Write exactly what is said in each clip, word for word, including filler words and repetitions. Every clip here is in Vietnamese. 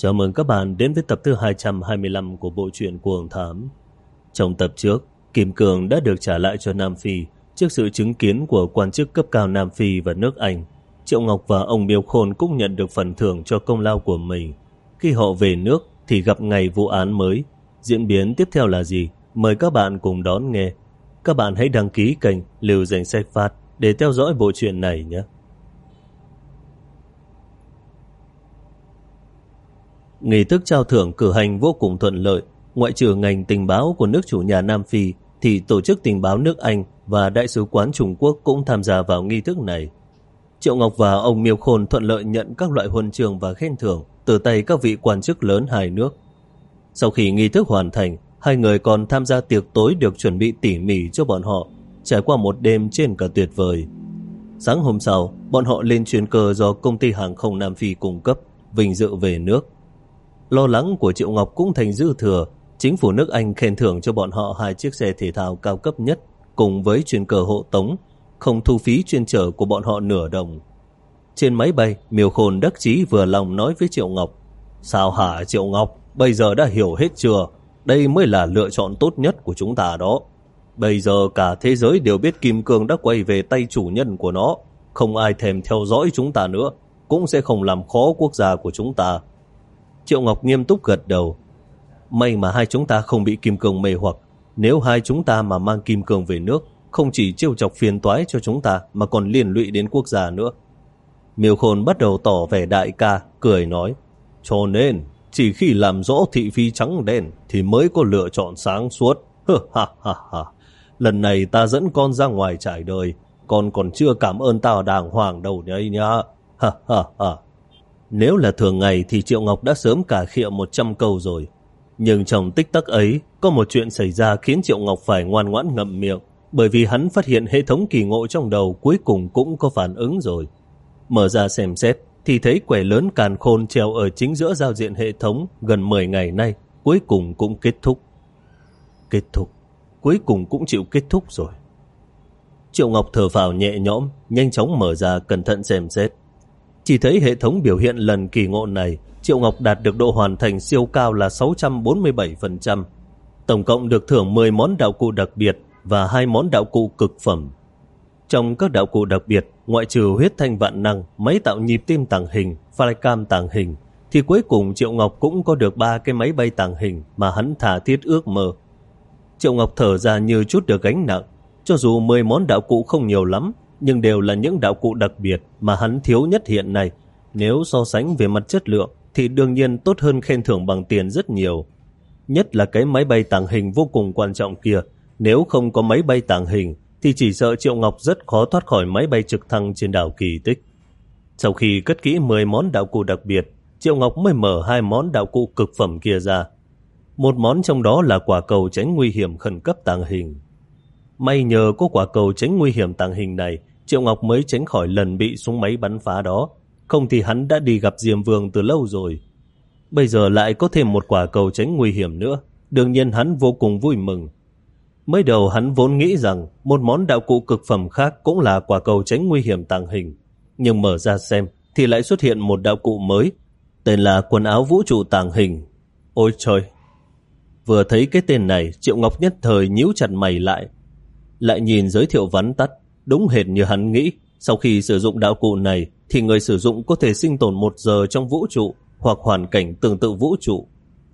Chào mừng các bạn đến với tập thứ hai trăm hai mươi lăm của bộ truyện Cuồng Thám. Trong tập trước, Kim Cương đã được trả lại cho Nam Phi trước sự chứng kiến của quan chức cấp cao Nam Phi và nước Anh. Triệu Ngọc và ông Miêu Khôn cũng nhận được phần thưởng cho công lao của mình. Khi họ về nước thì gặp ngày vụ án mới. Diễn biến tiếp theo là gì? Mời các bạn cùng đón nghe. Các bạn hãy đăng ký kênh Lưu Danh Sách Phát để theo dõi bộ truyện này nhé. Nghi thức trao thưởng cử hành vô cùng thuận lợi. Ngoại trừ ngành tình báo của nước chủ nhà Nam Phi thì tổ chức tình báo nước Anh và Đại sứ quán Trung Quốc cũng tham gia vào nghi thức này. Triệu Ngọc và ông Miêu Khôn thuận lợi nhận các loại huân chương và khen thưởng từ tay các vị quan chức lớn hai nước. Sau khi nghi thức hoàn thành, hai người còn tham gia tiệc tối được chuẩn bị tỉ mỉ cho bọn họ, trải qua một đêm trên cả tuyệt vời. Sáng hôm sau, bọn họ lên chuyên cơ do công ty hàng không Nam Phi cung cấp, vinh dự về nước. Lo lắng của Triệu Ngọc cũng thành dư thừa. Chính phủ nước Anh khen thưởng cho bọn họ hai chiếc xe thể thao cao cấp nhất cùng với chuyên cơ hộ tống, không thu phí chuyên chở của bọn họ nửa đồng. Trên máy bay, Miêu Khôn đắc chí vừa lòng nói với Triệu Ngọc: "Sao hả Triệu Ngọc, bây giờ đã hiểu hết chưa? Đây mới là lựa chọn tốt nhất của chúng ta đó. Bây giờ cả thế giới đều biết Kim Cương đã quay về tay chủ nhân của nó. Không ai thèm theo dõi chúng ta nữa, cũng sẽ không làm khó quốc gia của chúng ta." Triệu Ngọc nghiêm túc gật đầu. May mà hai chúng ta không bị Kim Cương mê hoặc. Nếu hai chúng ta mà mang Kim Cương về nước, không chỉ trêu chọc phiền toái cho chúng ta mà còn liên lụy đến quốc gia nữa. Miêu Khôn bắt đầu tỏ vẻ đại ca, cười nói: "Cho nên, chỉ khi làm rõ thị phi trắng đen thì mới có lựa chọn sáng suốt. Ha ha ha. Lần này ta dẫn con ra ngoài trải đời, con còn chưa cảm ơn tao đàng hoàng đâu đấy nhá. Ha ha ha." Nếu là thường ngày thì Triệu Ngọc đã sớm cà khịa một trăm câu rồi. Nhưng trong tích tắc ấy, có một chuyện xảy ra khiến Triệu Ngọc phải ngoan ngoãn ngậm miệng, bởi vì hắn phát hiện hệ thống kỳ ngộ trong đầu cuối cùng cũng có phản ứng rồi. Mở ra xem xét thì thấy quẻ lớn càn khôn treo ở chính giữa giao diện hệ thống gần mười ngày nay, cuối cùng cũng kết thúc. Kết thúc, cuối cùng cũng chịu kết thúc rồi. Triệu Ngọc thở phào nhẹ nhõm, nhanh chóng mở ra cẩn thận xem xét. Chỉ thấy hệ thống biểu hiện lần kỳ ngộ này, Triệu Ngọc đạt được độ hoàn thành siêu cao là sáu trăm bốn mươi bảy phần trăm. Tổng cộng được thưởng mười món đạo cụ đặc biệt và hai món đạo cụ cực phẩm. Trong các đạo cụ đặc biệt, ngoại trừ huyết thanh vạn năng, máy tạo nhịp tim tàng hình, flycam tàng hình, thì cuối cùng Triệu Ngọc cũng có được ba cái máy bay tàng hình mà hắn thà thiết ước mơ. Triệu Ngọc thở ra như chút được gánh nặng. Cho dù mười món đạo cụ không nhiều lắm, nhưng đều là những đạo cụ đặc biệt mà hắn thiếu nhất hiện nay. Nếu so sánh về mặt chất lượng thì đương nhiên tốt hơn khen thưởng bằng tiền rất nhiều. Nhất là cái máy bay tàng hình vô cùng quan trọng kia. Nếu không có máy bay tàng hình thì chỉ sợ Triệu Ngọc rất khó thoát khỏi máy bay trực thăng trên đảo Kỳ Tích. Sau khi cất kỹ mười món đạo cụ đặc biệt, Triệu Ngọc mới mở hai món đạo cụ cực phẩm kia ra. Một món trong đó là quả cầu tránh nguy hiểm khẩn cấp tàng hình. May nhờ có quả cầu tránh nguy hiểm tàng hình này, Triệu Ngọc mới tránh khỏi lần bị súng máy bắn phá đó. Không thì hắn đã đi gặp Diêm Vương từ lâu rồi. Bây giờ lại có thêm một quả cầu tránh nguy hiểm nữa, đương nhiên hắn vô cùng vui mừng. Mới đầu hắn vốn nghĩ rằng một món đạo cụ cực phẩm khác cũng là quả cầu tránh nguy hiểm tàng hình, nhưng mở ra xem thì lại xuất hiện một đạo cụ mới, tên là quần áo vũ trụ tàng hình. Ôi trời! Vừa thấy cái tên này, Triệu Ngọc nhất thời nhíu chặt mày lại. Lại nhìn giới thiệu vắn tắt, đúng hệt như hắn nghĩ. Sau khi sử dụng đạo cụ này thì người sử dụng có thể sinh tồn một giờ trong vũ trụ hoặc hoàn cảnh tương tự vũ trụ.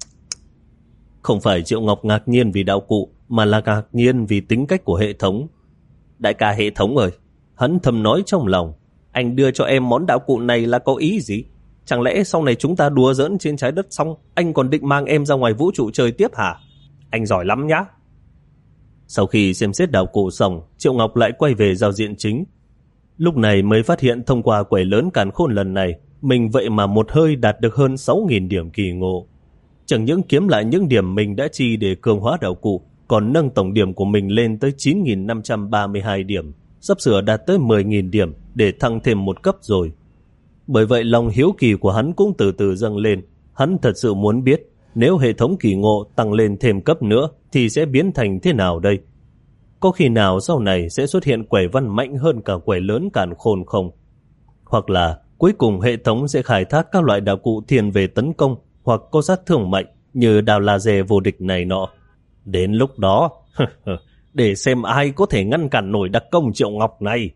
Không phải Triệu Ngọc ngạc nhiên vì đạo cụ, mà là ngạc nhiên vì tính cách của hệ thống. Đại ca hệ thống ơi, hắn thầm nói trong lòng, anh đưa cho em món đạo cụ này là có ý gì? Chẳng lẽ sau này chúng ta đùa giỡn trên trái đất xong, anh còn định mang em ra ngoài vũ trụ chơi tiếp hả? Anh giỏi lắm nhá. Sau khi xem xét đạo cụ xong, Triệu Ngọc lại quay về giao diện chính. Lúc này mới phát hiện thông qua quẻ lớn càn khôn lần này, mình vậy mà một hơi đạt được hơn sáu nghìn điểm kỳ ngộ. Chẳng những kiếm lại những điểm mình đã chi để cường hóa đạo cụ, còn nâng tổng điểm của mình lên tới chín nghìn năm trăm ba mươi hai điểm, sắp sửa đạt tới mười nghìn điểm để thăng thêm một cấp rồi. Bởi vậy lòng hiếu kỳ của hắn cũng từ từ dâng lên. Hắn thật sự muốn biết nếu hệ thống kỳ ngộ tăng lên thêm cấp nữa thì sẽ biến thành thế nào đây? Có khi nào sau này sẽ xuất hiện quẻ văn mạnh hơn cả quẻ lớn càn khôn không? Hoặc là cuối cùng hệ thống sẽ khai thác các loại đạo cụ thiên về tấn công hoặc có sát thương mạnh như đào laser vô địch này nọ. Đến lúc đó, để xem ai có thể ngăn cản nổi đặc công Triệu Ngọc này.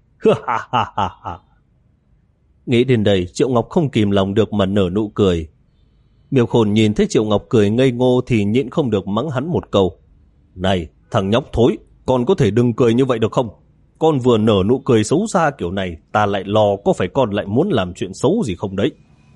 Nghĩ đến đây, Triệu Ngọc không kìm lòng được mà nở nụ cười. Miêu Khôn nhìn thấy Triệu Ngọc cười ngây ngô thì nhịn không được mắng hắn một câu. Này, thằng nhóc thối, con có thể đừng cười như vậy được không? Con vừa nở nụ cười xấu xa kiểu này, ta lại lo có phải con lại muốn làm chuyện xấu gì không đấy.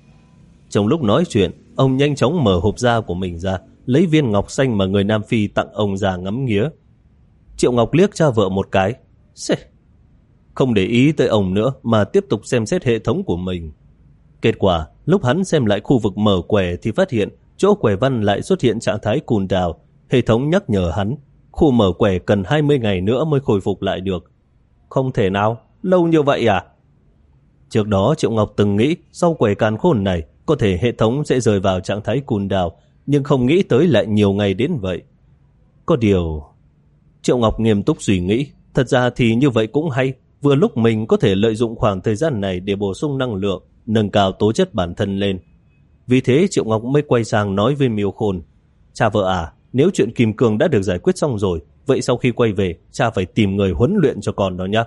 Trong lúc nói chuyện, ông nhanh chóng mở hộp da của mình ra, lấy viên ngọc xanh mà người Nam Phi tặng ông ra ngắm nghía. Triệu Ngọc liếc cha vợ một cái, Xê. Không để ý tới ông nữa mà tiếp tục xem xét hệ thống của mình. Kết quả, lúc hắn xem lại khu vực mở quẻ thì phát hiện chỗ quẻ văn lại xuất hiện trạng thái cool down. Hệ thống nhắc nhở hắn, khu mở quẻ cần hai mươi ngày nữa mới khôi phục lại được. Không thể nào, lâu như vậy à? Trước đó Triệu Ngọc từng nghĩ sau quẻ càn khôn này có thể hệ thống sẽ rơi vào trạng thái cool down, nhưng không nghĩ tới lại nhiều ngày đến vậy. Có điều... Triệu Ngọc nghiêm túc suy nghĩ, thật ra thì như vậy cũng hay, vừa lúc mình có thể lợi dụng khoảng thời gian này để bổ sung năng lượng, nâng cao tố chất bản thân lên. Vì thế Triệu Ngọc mới quay sang nói với Miêu Khôn, cha vợ à, nếu chuyện Kim Cương đã được giải quyết xong rồi, vậy sau khi quay về, cha phải tìm người huấn luyện cho con đó nhé.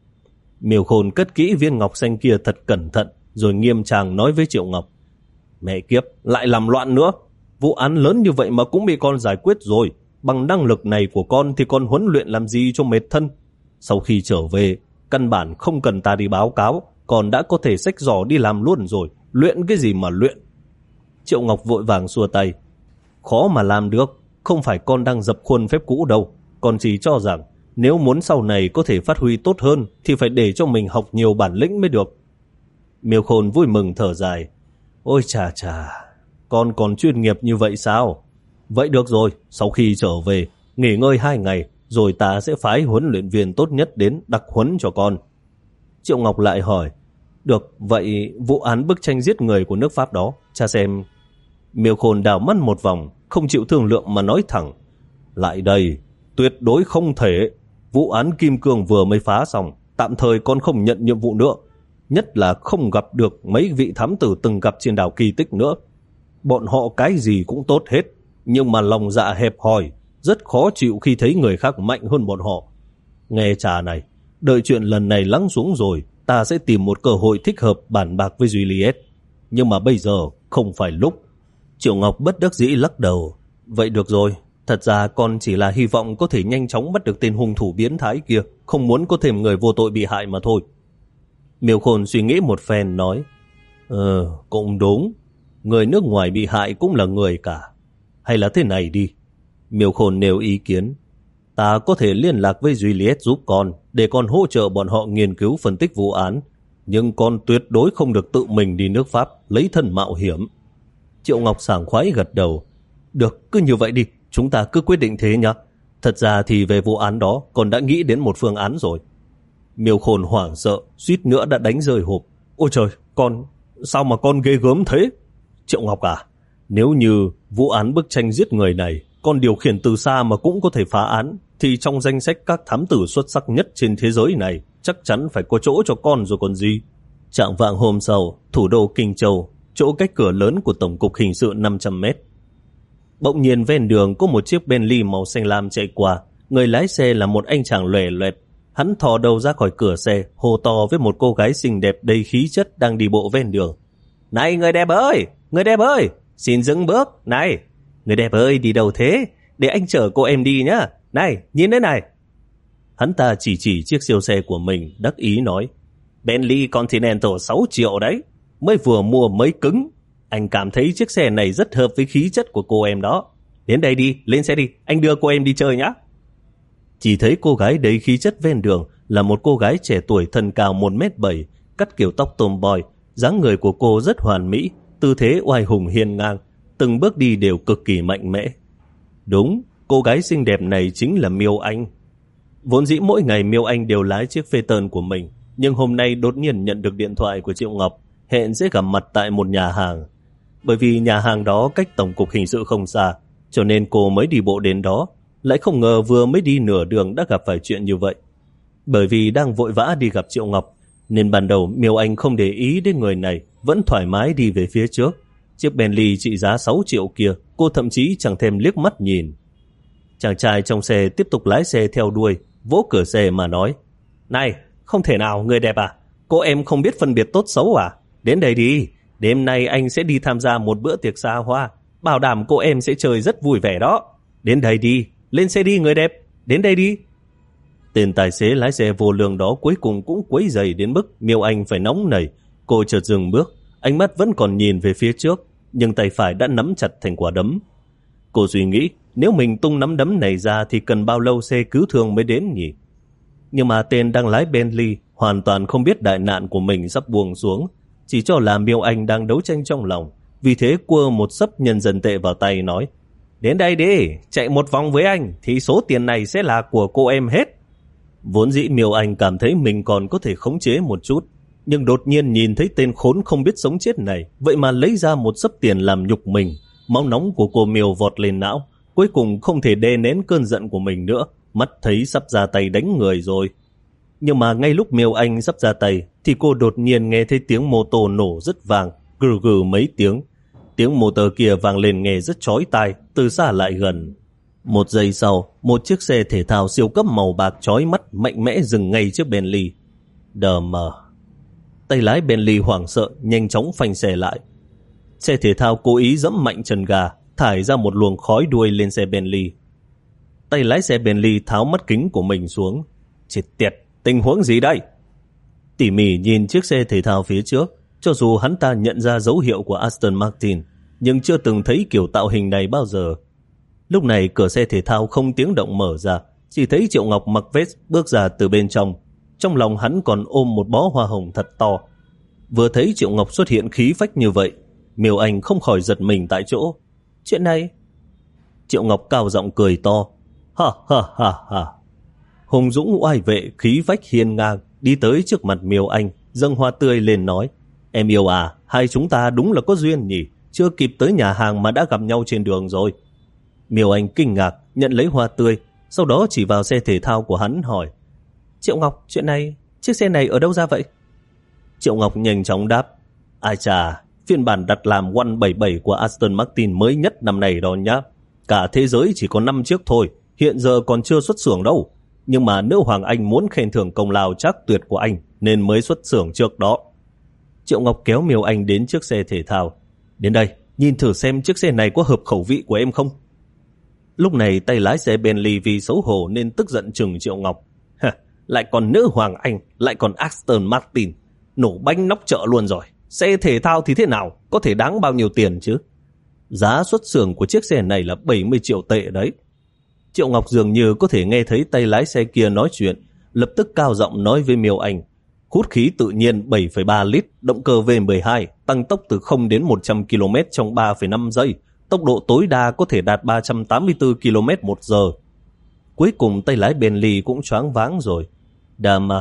Miêu Khôn cất kỹ viên ngọc xanh kia thật cẩn thận, rồi nghiêm trang nói với Triệu Ngọc, mẹ kiếp, lại làm loạn nữa. Vụ án lớn như vậy mà cũng bị con giải quyết rồi. Bằng năng lực này của con thì con huấn luyện làm gì cho mệt thân. Sau khi trở về, căn bản không cần ta đi báo cáo, con đã có thể xách giỏ đi làm luôn rồi. Luyện cái gì mà luyện. Triệu Ngọc vội vàng xua tay. Khó mà làm được, không phải con đang dập khuôn phép cũ đâu. Con chỉ cho rằng nếu muốn sau này có thể phát huy tốt hơn thì phải để cho mình học nhiều bản lĩnh mới được. Miêu Khôn vui mừng thở dài. Ôi chà chà, con còn chuyên nghiệp như vậy sao? Vậy được rồi, sau khi trở về, nghỉ ngơi hai ngày, rồi ta sẽ phái huấn luyện viên tốt nhất đến đặc huấn cho con. Triệu Ngọc lại hỏi, được, vậy vụ án bức tranh giết người của nước Pháp đó, cha xem. Miêu Khôn đảo mắt một vòng, không chịu thương lượng mà nói thẳng, lại đây, tuyệt đối không thể. Vụ án Kim Cương vừa mới phá xong, tạm thời con không nhận nhiệm vụ nữa. Nhất là không gặp được mấy vị thám tử từng gặp trên đảo Kỳ Tích nữa. Bọn họ cái gì cũng tốt hết, nhưng mà lòng dạ hẹp hòi, rất khó chịu khi thấy người khác mạnh hơn bọn họ. Nghe cha này, đợi chuyện lần này lắng xuống rồi, ta sẽ tìm một cơ hội thích hợp bàn bạc với Juliet. Nhưng mà bây giờ không phải lúc. Triệu Ngọc bất đắc dĩ lắc đầu. Vậy được rồi, thật ra con chỉ là hy vọng có thể nhanh chóng bắt được tên hung thủ biến thái kia, không muốn có thêm người vô tội bị hại mà thôi. Miêu Khôn suy nghĩ một phen nói, Ờ, cũng đúng, người nước ngoài bị hại cũng là người cả. Hay là thế này đi. Miêu Khôn nêu ý kiến, ta có thể liên lạc với Juliet giúp con, để con hỗ trợ bọn họ nghiên cứu phân tích vụ án, nhưng con tuyệt đối không được tự mình đi nước Pháp lấy thân mạo hiểm. Triệu Ngọc sảng khoái gật đầu. Được, cứ như vậy đi, chúng ta cứ quyết định thế nhá. Thật ra thì về vụ án đó, con đã nghĩ đến một phương án rồi. Miêu Khôn hoảng sợ, suýt nữa đã đánh rơi hộp. Ôi trời, con, sao mà con ghê gớm thế? Triệu Ngọc à, nếu như vụ án bức tranh giết người này, con điều khiển từ xa mà cũng có thể phá án, thì trong danh sách các thám tử xuất sắc nhất trên thế giới này, chắc chắn phải có chỗ cho con rồi còn gì. Trạng vạng hôm sau, thủ đô Kinh Châu, chỗ cách cửa lớn của Tổng cục Hình sự năm trăm mét. Bỗng nhiên ven đường có một chiếc Bentley màu xanh lam chạy qua, người lái xe là một anh chàng lòe loẹt. Hắn thò đầu ra khỏi cửa xe, hô to với một cô gái xinh đẹp đầy khí chất đang đi bộ ven đường. Này người đẹp ơi, người đẹp ơi, xin dừng bước, này, người đẹp ơi đi đâu thế, để anh chở cô em đi nhá, này, nhìn đây này. Hắn ta chỉ chỉ chiếc siêu xe của mình, đắc ý nói, Bentley Continental sáu triệu đấy, mới vừa mua mới cứng. Anh cảm thấy chiếc xe này rất hợp với khí chất của cô em đó. Đến đây đi, lên xe đi, anh đưa cô em đi chơi nhá. Chỉ thấy cô gái đầy khí chất ven đường là một cô gái trẻ tuổi thân cao một mét bảy, cắt kiểu tóc tomboy, dáng người của cô rất hoàn mỹ, tư thế oai hùng hiên ngang, từng bước đi đều cực kỳ mạnh mẽ. Đúng, cô gái xinh đẹp này chính là Miêu Anh. Vốn dĩ mỗi ngày Miêu Anh đều lái chiếc Phaeton của mình, nhưng hôm nay đột nhiên nhận được điện thoại của Triệu Ngọc, hẹn sẽ gặp mặt tại một nhà hàng. Bởi vì nhà hàng đó cách Tổng cục Hình sự không xa, cho nên cô mới đi bộ đến đó, lại không ngờ vừa mới đi nửa đường đã gặp phải chuyện như vậy. Bởi vì đang vội vã đi gặp Triệu Ngọc, nên ban đầu Miêu Anh không để ý đến người này, vẫn thoải mái đi về phía trước. Chiếc Bentley trị giá sáu triệu kia, cô thậm chí chẳng thèm liếc mắt nhìn. Chàng trai trong xe tiếp tục lái xe theo đuôi, vỗ cửa xe mà nói: Này, không thể nào, người đẹp à? Cô em không biết phân biệt tốt xấu à? Đến đây đi, đêm nay anh sẽ đi tham gia một bữa tiệc xa hoa, bảo đảm cô em sẽ chơi rất vui vẻ đó. Đến đây đi, lên xe đi người đẹp, đến đây đi. Tên tài xế lái xe vô lương đó cuối cùng cũng quấy rầy đến mức Miêu Anh phải nóng nảy. Cô chợt dừng bước, ánh mắt vẫn còn nhìn về phía trước, nhưng tay phải đã nắm chặt thành quả đấm. Cô suy nghĩ, nếu mình tung nắm đấm này ra thì cần bao lâu xe cứu thương mới đến nhỉ? Nhưng mà tên đang lái Bentley hoàn toàn không biết đại nạn của mình sắp buông xuống, chỉ cho là Miêu Anh đang đấu tranh trong lòng. Vì thế quơ một xấp nhân dân tệ vào tay nói: Đến đây đi, chạy một vòng với anh thì số tiền này sẽ là của cô em hết. Vốn dĩ Miêu Anh cảm thấy mình còn có thể khống chế một chút, nhưng đột nhiên nhìn thấy tên khốn không biết sống chết này vậy mà lấy ra một xấp tiền làm nhục mình. Máu nóng của cô Miêu vọt lên não, cuối cùng không thể đè nén cơn giận của mình nữa, mắt thấy sắp ra tay đánh người rồi. Nhưng mà ngay lúc Miêu Anh sắp ra tay thì cô đột nhiên nghe thấy tiếng mô tô nổ rất vang, gừ gừ mấy tiếng. Tiếng motor kia vang lên nghe rất chói tai, từ xa lại gần. Một giây sau, một chiếc xe thể thao siêu cấp màu bạc chói mắt mạnh mẽ dừng ngay trước Bentley. Đờ mờ. Tay lái Bentley hoảng sợ, nhanh chóng phanh xe lại. Xe thể thao cố ý giẫm mạnh chân ga, thải ra một luồng khói đuôi lên xe Bentley. Tay lái xe Bentley tháo mắt kính của mình xuống. Chết tiệt, tình huống gì đây? Tỉ mỉ nhìn chiếc xe thể thao phía trước, cho dù hắn ta nhận ra dấu hiệu của Aston Martin, nhưng chưa từng thấy kiểu tạo hình này bao giờ. Lúc này cửa xe thể thao không tiếng động mở ra, chỉ thấy Triệu Ngọc mặc vest bước ra từ bên trong. Trong lòng hắn còn ôm một bó hoa hồng thật to. Vừa thấy Triệu Ngọc xuất hiện khí phách như vậy, Miêu Anh không khỏi giật mình tại chỗ. Chuyện này... Triệu Ngọc cao giọng cười to. Ha ha ha ha. Hùng dũng oai vệ, khí phách hiên ngang, đi tới trước mặt Miêu Anh, dâng hoa tươi lên nói: Em yêu à, hai chúng ta đúng là có duyên nhỉ, chưa kịp tới nhà hàng mà đã gặp nhau trên đường rồi. Miêu Anh kinh ngạc, nhận lấy hoa tươi, sau đó chỉ vào xe thể thao của hắn hỏi: Triệu Ngọc, chuyện này, chiếc xe này ở đâu ra vậy? Triệu Ngọc nhanh chóng đáp: Ai chà, phiên bản đặt làm một bảy bảy của Aston Martin mới nhất năm nay đó nhá. Cả thế giới chỉ có năm chiếc thôi, hiện giờ còn chưa xuất xưởng đâu. Nhưng mà nữ hoàng Anh muốn khen thưởng công lao trác tuyệt của anh nên mới xuất xưởng trước đó. Triệu Ngọc kéo Miêu Anh đến chiếc xe thể thao. Đến đây, nhìn thử xem chiếc xe này có hợp khẩu vị của em không? Lúc này tay lái xe Bentley vì xấu hổ nên tức giận chừng Triệu Ngọc. Hả, lại còn nữ hoàng Anh, lại còn Aston Martin, nổ bánh nóc chợ luôn rồi. Xe thể thao thì thế nào, có thể đáng bao nhiêu tiền chứ? Giá xuất xưởng của chiếc xe này là bảy mươi triệu tệ đấy. Triệu Ngọc dường như có thể nghe thấy tay lái xe kia nói chuyện, lập tức cao giọng nói với Miêu Anh: Hút khí tự nhiên bảy phẩy ba lít, động cơ V mười hai, tăng tốc từ không đến một trăm ki lô mét trong ba phẩy năm giây, tốc độ tối đa có thể đạt ba trăm tám mươi tư ki lô mét một giờ. Cuối cùng tay lái Bentley cũng choáng váng rồi. Đà mà.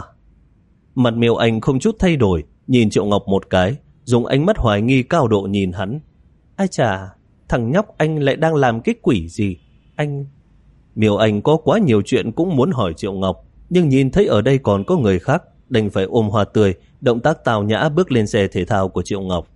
Mặt Miêu Anh không chút thay đổi, nhìn Triệu Ngọc một cái, dùng ánh mắt hoài nghi cao độ nhìn hắn. Ai chà, thằng nhóc anh lại đang làm cái quỷ gì? Anh... Miêu Anh có quá nhiều chuyện cũng muốn hỏi Triệu Ngọc, nhưng nhìn thấy ở đây còn có người khác, đành phải ôm hoa tươi, động tác tào nhã bước lên xe thể thao của Triệu Ngọc.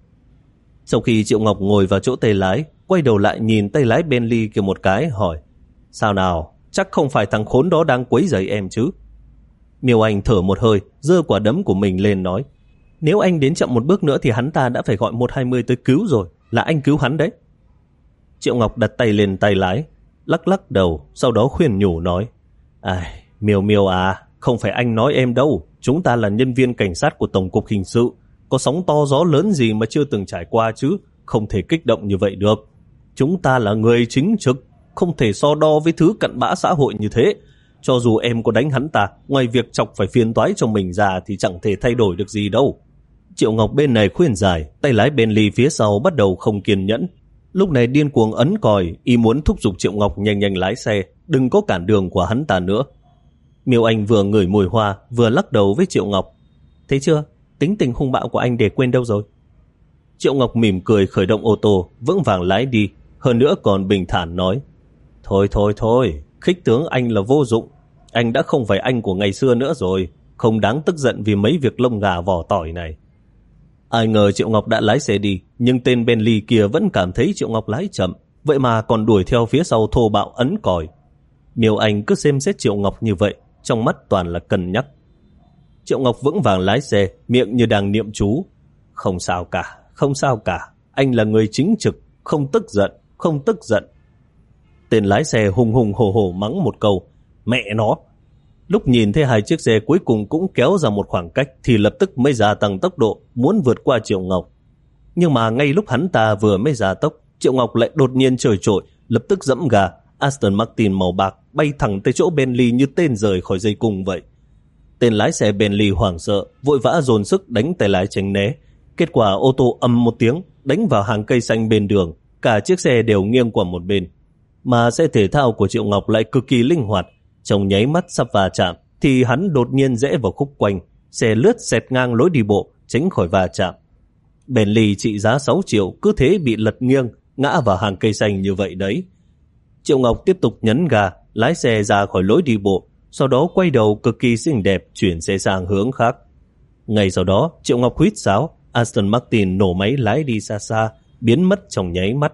Sau khi Triệu Ngọc ngồi vào chỗ tay lái, quay đầu lại nhìn tay lái Bentley kia một cái, hỏi: Sao nào, chắc không phải thằng khốn đó đang quấy rầy em chứ? Miêu Anh thở một hơi, giơ quả đấm của mình lên nói: Nếu anh đến chậm một bước nữa thì hắn ta đã phải gọi một hai không tới cứu rồi, là anh cứu hắn đấy. Triệu Ngọc đặt tay lên tay lái, lắc lắc đầu, sau đó khuyên nhủ nói: Ai, Miêu Miêu à, không phải anh nói em đâu, chúng ta là nhân viên cảnh sát của Tổng cục Hình sự, có sóng to gió lớn gì mà chưa từng trải qua chứ, không thể kích động như vậy được. Chúng ta là người chính trực, không thể so đo với thứ cặn bã xã hội như thế. Cho dù em có đánh hắn ta, ngoài việc chọc phải phiền toái cho mình ra thì chẳng thể thay đổi được gì đâu. Triệu Ngọc bên này khuyên giải, tay lái Bentley phía sau bắt đầu không kiên nhẫn. Lúc này điên cuồng ấn còi, ý muốn thúc giục Triệu Ngọc nhanh nhanh lái xe, đừng có cản đường của hắn ta nữa. Miêu Anh vừa ngửi mùi hoa, vừa lắc đầu với Triệu Ngọc. Thấy chưa, tính tình hung bạo của anh để quên đâu rồi? Triệu Ngọc mỉm cười khởi động ô tô, vững vàng lái đi, hơn nữa còn bình thản nói: Thôi thôi thôi, khích tướng anh là vô dụng. Anh đã không phải anh của ngày xưa nữa rồi, không đáng tức giận vì mấy việc lông gà vỏ tỏi này. Ai ngờ Triệu Ngọc đã lái xe đi, nhưng tên Bentley kia vẫn cảm thấy Triệu Ngọc lái chậm, vậy mà còn đuổi theo phía sau thô bạo ấn còi. Miêu Anh cứ xem xét Triệu Ngọc như vậy, trong mắt toàn là cân nhắc. Triệu Ngọc vững vàng lái xe, miệng như đang niệm chú. Không sao cả, không sao cả, anh là người chính trực, không tức giận, không tức giận. Tên lái xe hùng hùng hổ hổ mắng một câu, mẹ nó. Lúc nhìn thấy hai chiếc xe cuối cùng cũng kéo ra một khoảng cách thì lập tức mới gia tăng tốc độ, muốn vượt qua Triệu Ngọc. Nhưng mà ngay lúc hắn ta vừa mới gia tốc, Triệu Ngọc lại đột nhiên trời trội, lập tức giẫm ga, Aston Martin màu bạc bay thẳng tới chỗ Bentley như tên rời khỏi dây cung vậy. Tên lái xe Bentley hoảng sợ, vội vã dồn sức đánh tay lái tránh né. Kết quả ô tô ầm một tiếng, đánh vào hàng cây xanh bên đường, cả chiếc xe đều nghiêng qua một bên. Mà xe thể thao của Triệu Ngọc lại cực kỳ linh hoạt, trong nháy mắt sắp va chạm thì hắn đột nhiên rẽ vào khúc quanh, xe lướt xẹt ngang lối đi bộ, tránh khỏi va chạm. Bentley trị giá sáu triệu cứ thế bị lật nghiêng, ngã vào hàng cây xanh như vậy đấy. Triệu Ngọc tiếp tục nhấn ga, lái xe ra khỏi lối đi bộ, sau đó quay đầu cực kỳ xinh đẹp chuyển xe sang hướng khác. Ngay sau đó, Triệu Ngọc huýt sáo, Aston Martin nổ máy lái đi xa xa, biến mất trong nháy mắt.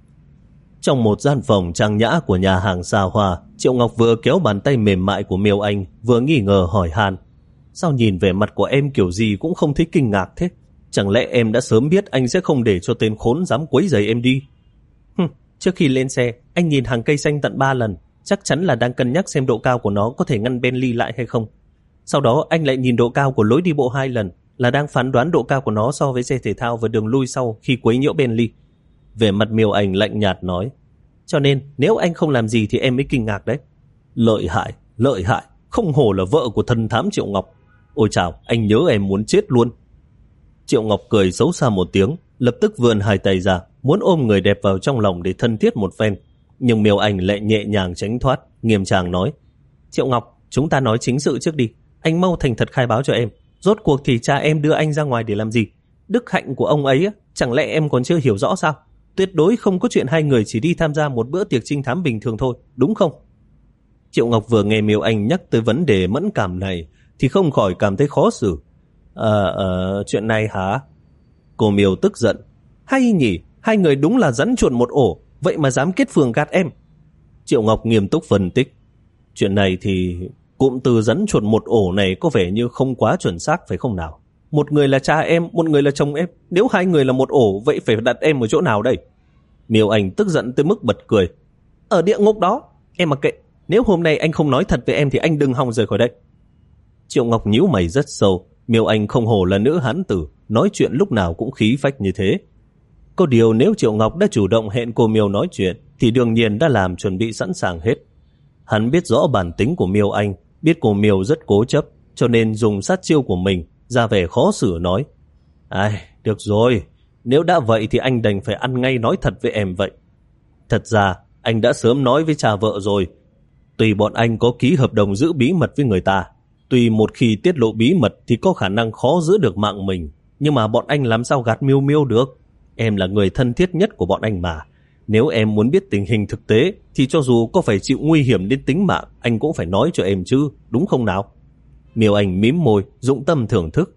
Trong một gian phòng trang nhã của nhà hàng xa hoa, Triệu Ngọc vừa kéo bàn tay mềm mại của Miêu Anh, vừa nghi ngờ hỏi han. Sao nhìn vẻ mặt của em kiểu gì cũng không thấy kinh ngạc thế? Chẳng lẽ em đã sớm biết anh sẽ không để cho tên khốn dám quấy rầy em đi? Hừm, trước khi lên xe, anh nhìn hàng cây xanh tận ba lần, chắc chắn là đang cân nhắc xem độ cao của nó có thể ngăn Bentley lại hay không. Sau đó anh lại nhìn độ cao của lối đi bộ hai lần, là đang phán đoán độ cao của nó so với xe thể thao và đường lui sau khi quấy nhiễu Bentley. Về mặt Miêu Anh lạnh nhạt nói, cho nên nếu anh không làm gì thì em mới kinh ngạc đấy. Lợi hại, lợi hại, không hổ là vợ của thần thám Triệu Ngọc. Ôi chào, anh nhớ em muốn chết luôn. Triệu Ngọc cười xấu xa một tiếng, lập tức vươn hai tay ra, muốn ôm người đẹp vào trong lòng để thân thiết một phen. Nhưng Miêu Anh lại nhẹ nhàng tránh thoát, nghiêm trang nói, Triệu Ngọc, chúng ta nói chính sự trước đi. Anh mau thành thật khai báo cho em, rốt cuộc thì cha em đưa anh ra ngoài để làm gì? Đức hạnh của ông ấy, chẳng lẽ em còn chưa hiểu rõ sao? Tuyệt đối không có chuyện hai người chỉ đi tham gia một bữa tiệc trinh thám bình thường thôi, đúng không? Triệu Ngọc vừa nghe Miêu Anh nhắc tới vấn đề mẫn cảm này thì không khỏi cảm thấy khó xử. Ờ, ờ, chuyện này hả? Cô Miêu tức giận. Hay nhỉ, hai người đúng là rắn chuột một ổ, vậy mà dám kết phường gạt em. Triệu Ngọc nghiêm túc phân tích. Chuyện này thì cụm từ rắn chuột một ổ này có vẻ như không quá chuẩn xác phải không nào? Một người là cha em, một người là chồng em. Nếu hai người là một ổ, vậy phải đặt em ở chỗ nào đây? Miêu Anh tức giận tới mức bật cười. Ở địa ngục đó, em mặc kệ. Nếu hôm nay anh không nói thật với em thì anh đừng hòng rời khỏi đây. Triệu Ngọc nhíu mày rất sâu. Miêu Anh không hổ là nữ hán tử, nói chuyện lúc nào cũng khí phách như thế. Có điều nếu Triệu Ngọc đã chủ động hẹn cô Miêu nói chuyện thì đương nhiên đã làm chuẩn bị sẵn sàng hết. Hắn biết rõ bản tính của Miêu Anh, biết cô Miêu rất cố chấp, cho nên dùng sát chiêu của mình ra vẻ khó xử nói. Ai, được rồi, nếu đã vậy thì anh đành phải ăn ngay nói thật với em vậy. Thật ra anh đã sớm nói với cha vợ rồi. Tùy bọn anh có ký hợp đồng giữ bí mật với người ta, tuy một khi tiết lộ bí mật thì có khả năng khó giữ được mạng mình, nhưng mà bọn anh làm sao gạt Miêu Miêu được. Em là người thân thiết nhất của bọn anh mà. Nếu em muốn biết tình hình thực tế thì cho dù có phải chịu nguy hiểm đến tính mạng, anh cũng phải nói cho em chứ, đúng không nào? Miêu Anh mím môi, dụng tâm thưởng thức.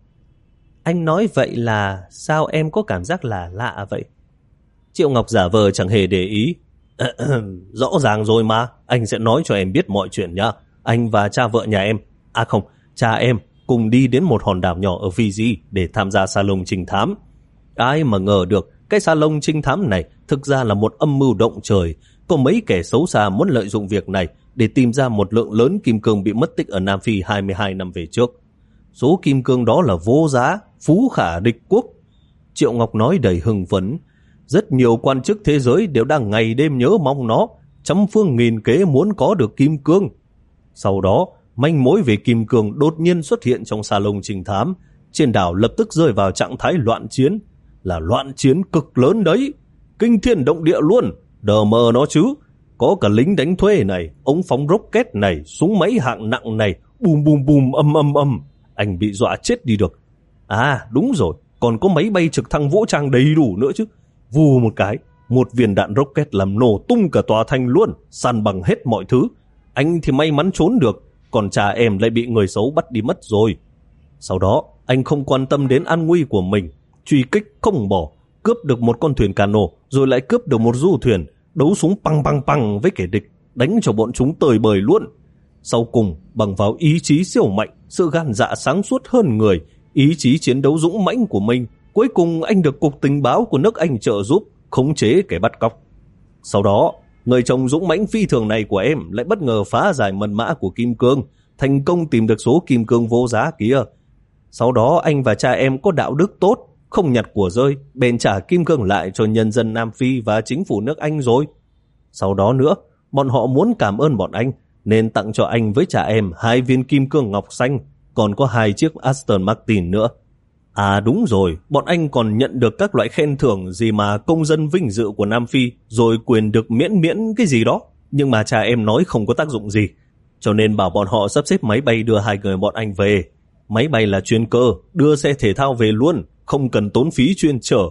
Anh nói vậy là sao em có cảm giác là lạ vậy? Triệu Ngọc giả vờ chẳng hề để ý. Rõ ràng rồi mà, anh sẽ nói cho em biết mọi chuyện nhá. Anh và cha vợ nhà em, à không, cha em cùng đi đến một hòn đảo nhỏ ở Fiji để tham gia salon trinh thám. Ai mà ngờ được cái salon trinh thám này thực ra là một âm mưu động trời. Có mấy kẻ xấu xa muốn lợi dụng việc này để tìm ra một lượng lớn kim cương bị mất tích ở Nam Phi hai mươi hai năm về trước. Số kim cương đó là vô giá, phú khả địch quốc. Triệu Ngọc nói đầy hưng phấn. Rất nhiều quan chức thế giới đều đang ngày đêm nhớ mong nó, trăm phương nghìn kế muốn có được kim cương. Sau đó, manh mối về kim cương đột nhiên xuất hiện trong salon trinh thám. Trên đảo lập tức rơi vào trạng thái loạn chiến. Là loạn chiến cực lớn đấy, kinh thiên động địa luôn, đờ mờ nó chứ. Có cả lính đánh thuê này, ống phóng rocket này, súng máy hạng nặng này, bùm bùm bùm âm âm âm. Anh bị dọa chết đi được. À đúng rồi, còn có máy bay trực thăng vũ trang đầy đủ nữa chứ. Vù một cái, một viên đạn rocket làm nổ tung cả tòa thành luôn, san bằng hết mọi thứ. Anh thì may mắn trốn được, còn cha em lại bị người xấu bắt đi mất rồi. Sau đó, anh không quan tâm đến an nguy của mình, truy kích không bỏ, cướp được một con thuyền cano, rồi lại cướp được một du thuyền, đấu súng păng păng păng với kẻ địch, đánh cho bọn chúng tơi bời luôn. Sau cùng, bằng vào ý chí siêu mạnh, sự gan dạ sáng suốt hơn người, ý chí chiến đấu dũng mãnh của mình, cuối cùng anh được cục tình báo của nước Anh trợ giúp, khống chế kẻ bắt cóc. Sau đó, người chồng dũng mãnh phi thường này của em lại bất ngờ phá giải mật mã của kim cương, thành công tìm được số kim cương vô giá kia. Sau đó anh và cha em có đạo đức tốt, không nhặt của rơi, bèn trả kim cương lại cho nhân dân Nam Phi và chính phủ nước Anh rồi. Sau đó nữa, bọn họ muốn cảm ơn bọn anh, nên tặng cho anh với cha em hai viên kim cương ngọc xanh, còn có hai chiếc Aston Martin nữa. À đúng rồi, bọn anh còn nhận được các loại khen thưởng gì mà công dân vinh dự của Nam Phi, rồi quyền được miễn miễn cái gì đó. Nhưng mà cha em nói không có tác dụng gì, cho nên bảo bọn họ sắp xếp máy bay đưa hai người bọn anh về. Máy bay là chuyên cơ, đưa xe thể thao về luôn, không cần tốn phí chuyên chở.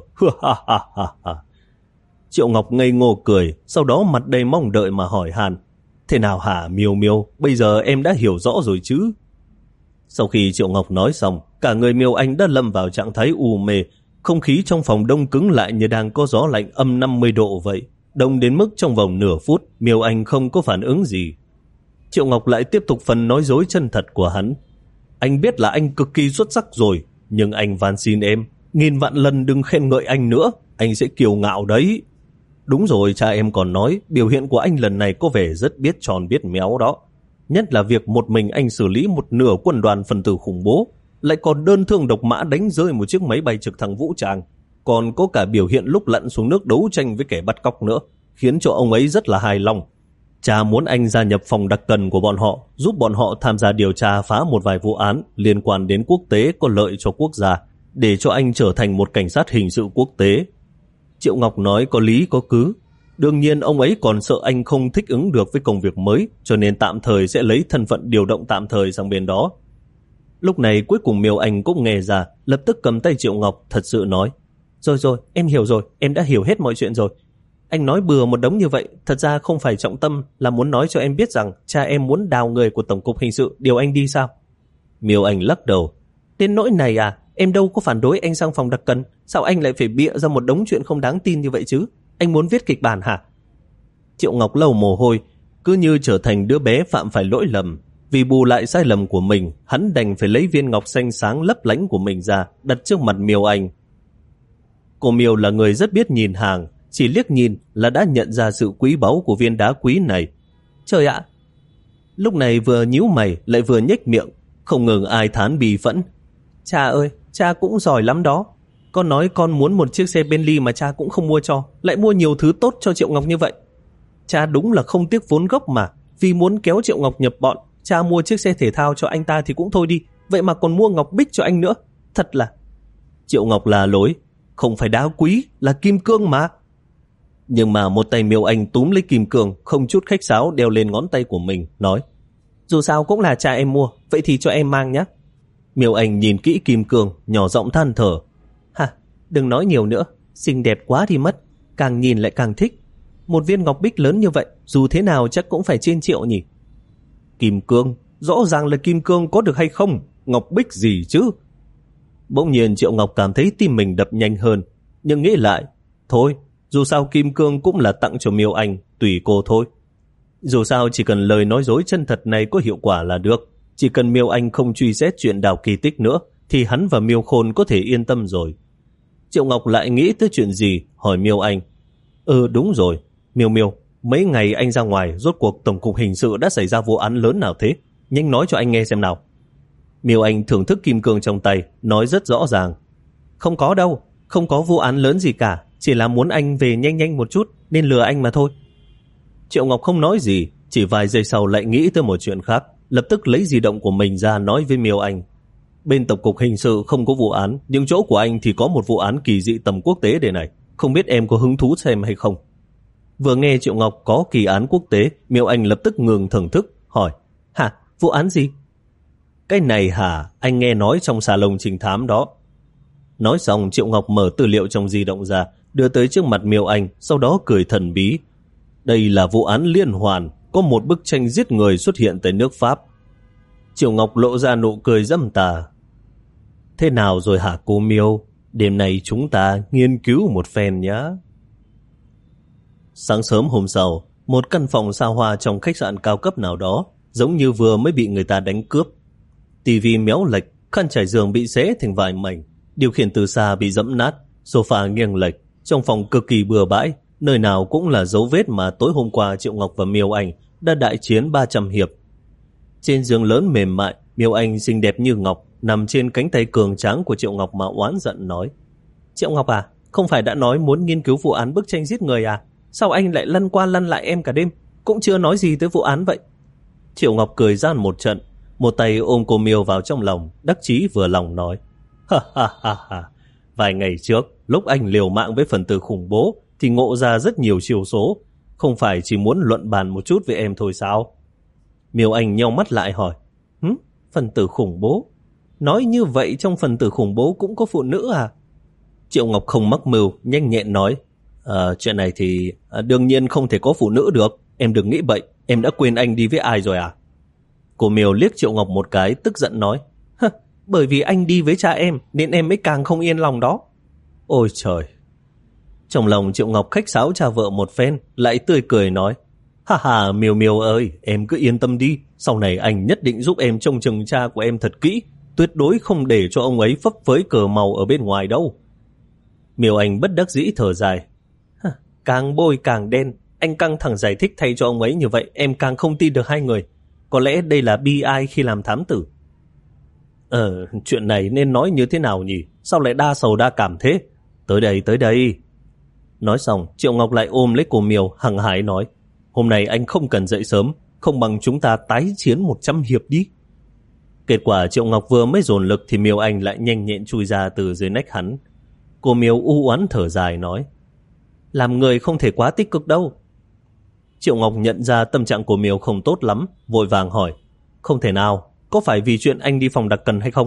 Triệu Ngọc ngây ngô cười, sau đó mặt đầy mong đợi mà hỏi han: thế nào hả Miêu Miêu, bây giờ em đã hiểu rõ rồi chứ? Sau khi Triệu Ngọc nói xong, cả người Miêu Anh đã lâm vào trạng thái u mê, không khí trong phòng đông cứng lại như đang có gió lạnh âm năm mươi độ vậy. Đông đến mức trong vòng nửa phút, Miêu Anh không có phản ứng gì. Triệu Ngọc lại tiếp tục phần nói dối chân thật của hắn. Anh biết là anh cực kỳ xuất sắc rồi, nhưng anh van xin em, nghìn vạn lần đừng khen ngợi anh nữa, anh sẽ kiêu ngạo đấy. Đúng rồi, cha em còn nói biểu hiện của anh lần này có vẻ rất biết tròn biết méo đó. Nhất là việc một mình anh xử lý một nửa quân đoàn phần tử khủng bố, lại còn đơn thương độc mã đánh rơi một chiếc máy bay trực thăng vũ trang, còn có cả biểu hiện lúc lặn xuống nước đấu tranh với kẻ bắt cóc nữa, khiến cho ông ấy rất là hài lòng. Cha muốn anh gia nhập phòng đặc cần của bọn họ, giúp bọn họ tham gia điều tra phá một vài vụ án liên quan đến quốc tế có lợi cho quốc gia, để cho anh trở thành một cảnh sát hình sự quốc tế. Triệu Ngọc nói có lý có cứ. Đương nhiên ông ấy còn sợ anh không thích ứng được với công việc mới, cho nên tạm thời sẽ lấy thân phận điều động tạm thời sang bên đó. Lúc này cuối cùng Miêu Anh cũng nghe ra, lập tức cầm tay Triệu Ngọc thật sự nói: Rồi rồi, em hiểu rồi, em đã hiểu hết mọi chuyện rồi. Anh nói bừa một đống như vậy, thật ra không phải trọng tâm, là muốn nói cho em biết rằng cha em muốn đào người của Tổng cục Hình sự điều anh đi sao? Miêu Anh lắc đầu: Đến nỗi này à, em đâu có phản đối anh sang phòng đặc cần, sao anh lại phải bịa ra một đống chuyện không đáng tin như vậy chứ? Anh muốn viết kịch bản hả? Triệu Ngọc lau mồ hôi, cứ như trở thành đứa bé phạm phải lỗi lầm. Vì bù lại sai lầm của mình, hắn đành phải lấy viên ngọc xanh sáng lấp lánh của mình ra, đặt trước mặt Miêu Anh. Cô Miêu là người rất biết nhìn hàng, chỉ liếc nhìn là đã nhận ra sự quý báu của viên đá quý này. Trời ạ! Lúc này vừa nhíu mày lại vừa nhếch miệng, không ngừng ai thán bì phẫn. Cha ơi, cha cũng giỏi lắm đó. Con nói con muốn một chiếc xe Bentley mà cha cũng không mua cho, lại mua nhiều thứ tốt cho Triệu Ngọc như vậy. Cha đúng là không tiếc vốn gốc mà, vì muốn kéo Triệu Ngọc nhập bọn, cha mua chiếc xe thể thao cho anh ta thì cũng thôi đi, vậy mà còn mua ngọc bích cho anh nữa. Thật là... Triệu Ngọc là lối, không phải đá quý, là kim cương mà. Nhưng mà một tay Miêu Anh túm lấy kim cương, không chút khách sáo đeo lên ngón tay của mình, nói: Dù sao cũng là cha em mua, vậy thì cho em mang nhé. Miêu Anh nhìn kỹ kim cương, nhỏ giọng than thở: Hả, đừng nói nhiều nữa, xinh đẹp quá đi mất, càng nhìn lại càng thích. Một viên ngọc bích lớn như vậy, dù thế nào chắc cũng phải trên triệu nhỉ. Kim cương, rõ ràng là kim cương có được hay không, ngọc bích gì chứ. Bỗng nhiên Triệu Ngọc cảm thấy tim mình đập nhanh hơn, nhưng nghĩ lại, thôi, dù sao kim cương cũng là tặng cho Miêu Anh, tùy cô thôi. Dù sao chỉ cần lời nói dối chân thật này có hiệu quả là được, chỉ cần Miêu Anh không truy xét chuyện đào kỳ tích nữa, thì hắn và Miêu Khôn có thể yên tâm rồi. Triệu Ngọc lại nghĩ tới chuyện gì, hỏi Miêu Anh: Ừ đúng rồi, Miêu Miêu, mấy ngày anh ra ngoài, rốt cuộc Tổng cục Hình sự đã xảy ra vụ án lớn nào thế? Nhanh nói cho anh nghe xem nào. Miêu Anh thưởng thức kim cương trong tay, nói rất rõ ràng: Không có đâu, không có vụ án lớn gì cả, chỉ là muốn anh về nhanh nhanh một chút, nên lừa anh mà thôi. Triệu Ngọc không nói gì, chỉ vài giây sau lại nghĩ tới một chuyện khác, lập tức lấy di động của mình ra nói với Miêu Anh: Bên Tổng cục Hình sự không có vụ án, nhưng chỗ của anh thì có một vụ án kỳ dị tầm quốc tế đây này, không biết em có hứng thú xem hay không? Vừa nghe Triệu Ngọc có kỳ án quốc tế, Miêu Anh lập tức ngừng thưởng thức, hỏi: Hả, vụ án gì? Cái này hả, anh nghe nói trong salon trình thám đó. Nói xong, Triệu Ngọc mở tư liệu trong di động ra, đưa tới trước mặt Miêu Anh, sau đó cười thần bí: Đây là vụ án liên hoàn, có một bức tranh giết người xuất hiện tại nước Pháp. Triệu Ngọc lộ ra nụ cười dâm tà: Thế nào rồi hả cô Miêu? Đêm nay chúng ta nghiên cứu một phen nhé. Sáng sớm hôm sau, một căn phòng xa hoa trong khách sạn cao cấp nào đó, giống như vừa mới bị người ta đánh cướp. Tivi méo lệch, khăn trải giường bị xé thành vài mảnh, điều khiển từ xa bị dẫm nát, sofa nghiêng lệch, trong phòng cực kỳ bừa bãi, nơi nào cũng là dấu vết mà tối hôm qua Triệu Ngọc và Miêu Anh đã đại chiến ba trăm hiệp. Trên giường lớn mềm mại, Miêu Anh xinh đẹp như ngọc, nằm trên cánh tay cường tráng của Triệu Ngọc mà oán giận nói: Triệu Ngọc à, không phải đã nói muốn nghiên cứu vụ án bức tranh giết người à? Sao anh lại lăn qua lăn lại em cả đêm, cũng chưa nói gì tới vụ án vậy? Triệu Ngọc cười gian một trận, một tay ôm cô Miêu vào trong lòng, đắc chí vừa lòng nói: Ha ha ha ha, vài ngày trước, lúc anh liều mạng với phần tử khủng bố thì ngộ ra rất nhiều chiêu số, không phải chỉ muốn luận bàn một chút với em thôi sao? Miêu Anh nheo mắt lại hỏi: Hứ, phần tử khủng bố? Nói như vậy trong phần tử khủng bố cũng có phụ nữ à? Triệu Ngọc không mắc mưu, nhanh nhẹn nói: À, chuyện này thì à, đương nhiên không thể có phụ nữ được. Em đừng nghĩ bậy, em đã quên anh đi với ai rồi à? Cô Miêu liếc Triệu Ngọc một cái, tức giận nói: Hơ, bởi vì anh đi với cha em nên em mới càng không yên lòng đó. Ôi trời! Trong lòng Triệu Ngọc khách sáo cha vợ một phen, lại tươi cười nói: Ha ha, Miêu Miêu ơi, em cứ yên tâm đi, sau này anh nhất định giúp em trông chừng cha của em thật kỹ, tuyệt đối không để cho ông ấy phấp phới cờ màu ở bên ngoài đâu. Miêu Anh bất đắc dĩ thở dài: Càng bôi càng đen, anh căng thẳng giải thích thay cho ông ấy như vậy, em càng không tin được hai người. Có lẽ đây là bi ai khi làm thám tử. Ờ, chuyện này nên nói như thế nào nhỉ? Sao lại đa sầu đa cảm thế? Tới đây, tới đây. Nói xong, Triệu Ngọc lại ôm lấy cô Miêu, hăng hái nói: Hôm nay anh không cần dậy sớm, không bằng chúng ta tái chiến một trăm hiệp đi. Kết quả Triệu Ngọc vừa mới dồn lực thì Miêu Anh lại nhanh nhẹn chui ra từ dưới nách hắn. Cô Miêu u oán thở dài nói: Làm người không thể quá tích cực đâu. Triệu Ngọc nhận ra tâm trạng của Miêu không tốt lắm, vội vàng hỏi: Không thể nào, có phải vì chuyện anh đi phòng đặc cần hay không?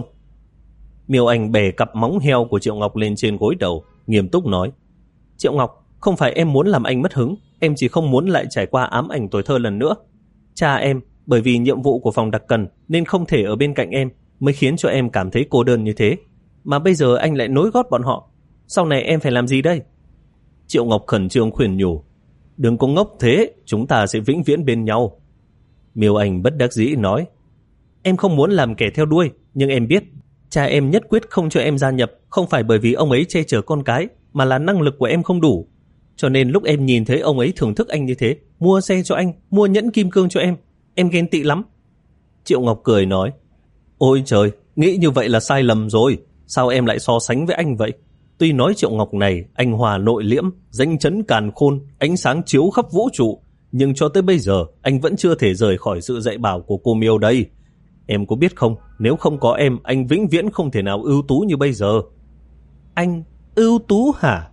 Miêu Anh bè cặp móng heo của Triệu Ngọc lên trên gối đầu, nghiêm túc nói: Triệu Ngọc, không phải em muốn làm anh mất hứng, em chỉ không muốn lại trải qua ám ảnh tuổi thơ lần nữa. Cha em, bởi vì nhiệm vụ của phòng đặc cần nên không thể ở bên cạnh em, mới khiến cho em cảm thấy cô đơn như thế. Mà bây giờ anh lại nối gót bọn họ, sau này em phải làm gì đây? Triệu Ngọc khẩn trương khuyên nhủ: Đừng có ngốc thế, chúng ta sẽ vĩnh viễn bên nhau. Miêu Anh bất đắc dĩ nói: Em không muốn làm kẻ theo đuôi, nhưng em biết cha em nhất quyết không cho em gia nhập, không phải bởi vì ông ấy che chở con cái, mà là năng lực của em không đủ. Cho nên lúc em nhìn thấy ông ấy thưởng thức anh như thế, mua xe cho anh, mua nhẫn kim cương cho em, em ghen tị lắm. Triệu Ngọc cười nói: Ôi trời, nghĩ như vậy là sai lầm rồi. Sao em lại so sánh với anh vậy? Tuy nói Triệu Ngọc này anh hòa nội liễm, danh chấn càn khôn, ánh sáng chiếu khắp vũ trụ, nhưng cho tới bây giờ anh vẫn chưa thể rời khỏi sự dạy bảo của cô Miêu đây. Em có biết không, nếu không có em, anh vĩnh viễn không thể nào ưu tú như bây giờ. Anh ưu tú hả?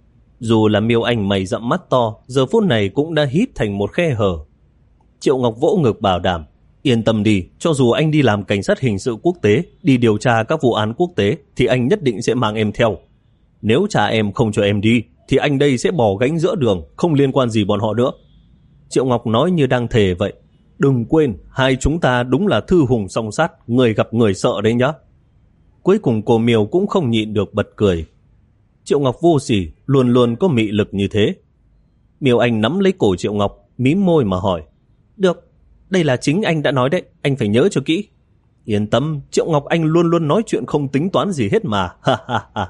Dù là Miêu Anh mày rậm mắt to, giờ phút này cũng đã hít thành một khe hở. Triệu Ngọc vỗ ngực bảo đảm: Yên tâm đi, cho dù anh đi làm cảnh sát hình sự quốc tế, đi điều tra các vụ án quốc tế, thì anh nhất định sẽ mang em theo. Nếu cha em không cho em đi, thì anh đây sẽ bỏ gánh giữa đường, không liên quan gì bọn họ nữa. Triệu Ngọc nói như đang thề vậy: Đừng quên, hai chúng ta đúng là thư hùng song sát, người gặp người sợ đấy nhá. Cuối cùng cô Miêu cũng không nhịn được bật cười. Triệu Ngọc vô sỉ, luôn luôn có mị lực như thế. Miêu Anh nắm lấy cổ Triệu Ngọc, mím môi mà hỏi: Được, đây là chính anh đã nói đấy, anh phải nhớ cho kỹ. Yên tâm, Triệu Ngọc anh luôn luôn nói chuyện không tính toán gì hết mà. Ha ha ha.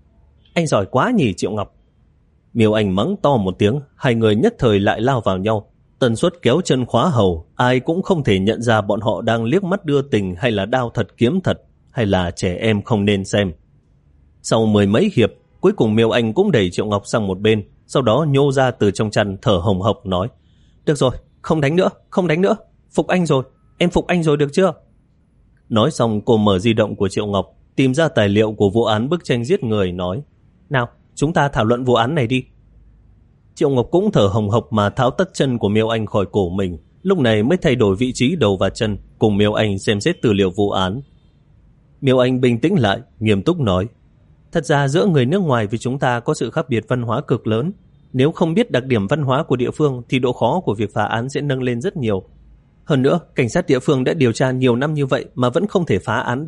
Anh giỏi quá nhỉ Triệu Ngọc. Miêu Anh mắng to một tiếng, hai người nhất thời lại lao vào nhau. Tần suất kéo chân khóa hầu, ai cũng không thể nhận ra bọn họ đang liếc mắt đưa tình, hay là đao thật kiếm thật, hay là trẻ em không nên xem. Sau mười mấy hiệp, cuối cùng Miêu Anh cũng đẩy Triệu Ngọc sang một bên, sau đó nhô ra từ trong chăn thở hồng hộc nói: Được rồi, không đánh nữa, không đánh nữa, phục anh rồi, em phục anh rồi được chưa? Nói xong cô mở di động của Triệu Ngọc, tìm ra tài liệu của vụ án bức tranh giết người, nói: Nào, chúng ta thảo luận vụ án này đi. Triệu Ngọc cũng thở hồng hộc mà tháo tất chân của Miêu Anh khỏi cổ mình, lúc này mới thay đổi vị trí đầu và chân, cùng Miêu Anh xem xét tư liệu vụ án. Miêu Anh bình tĩnh lại, nghiêm túc nói: Thật ra giữa người nước ngoài với chúng ta có sự khác biệt văn hóa cực lớn. Nếu không biết đặc điểm văn hóa của địa phương thì độ khó của việc phá án sẽ nâng lên rất nhiều. Hơn nữa, cảnh sát địa phương đã điều tra nhiều năm như vậy mà vẫn không thể phá án được.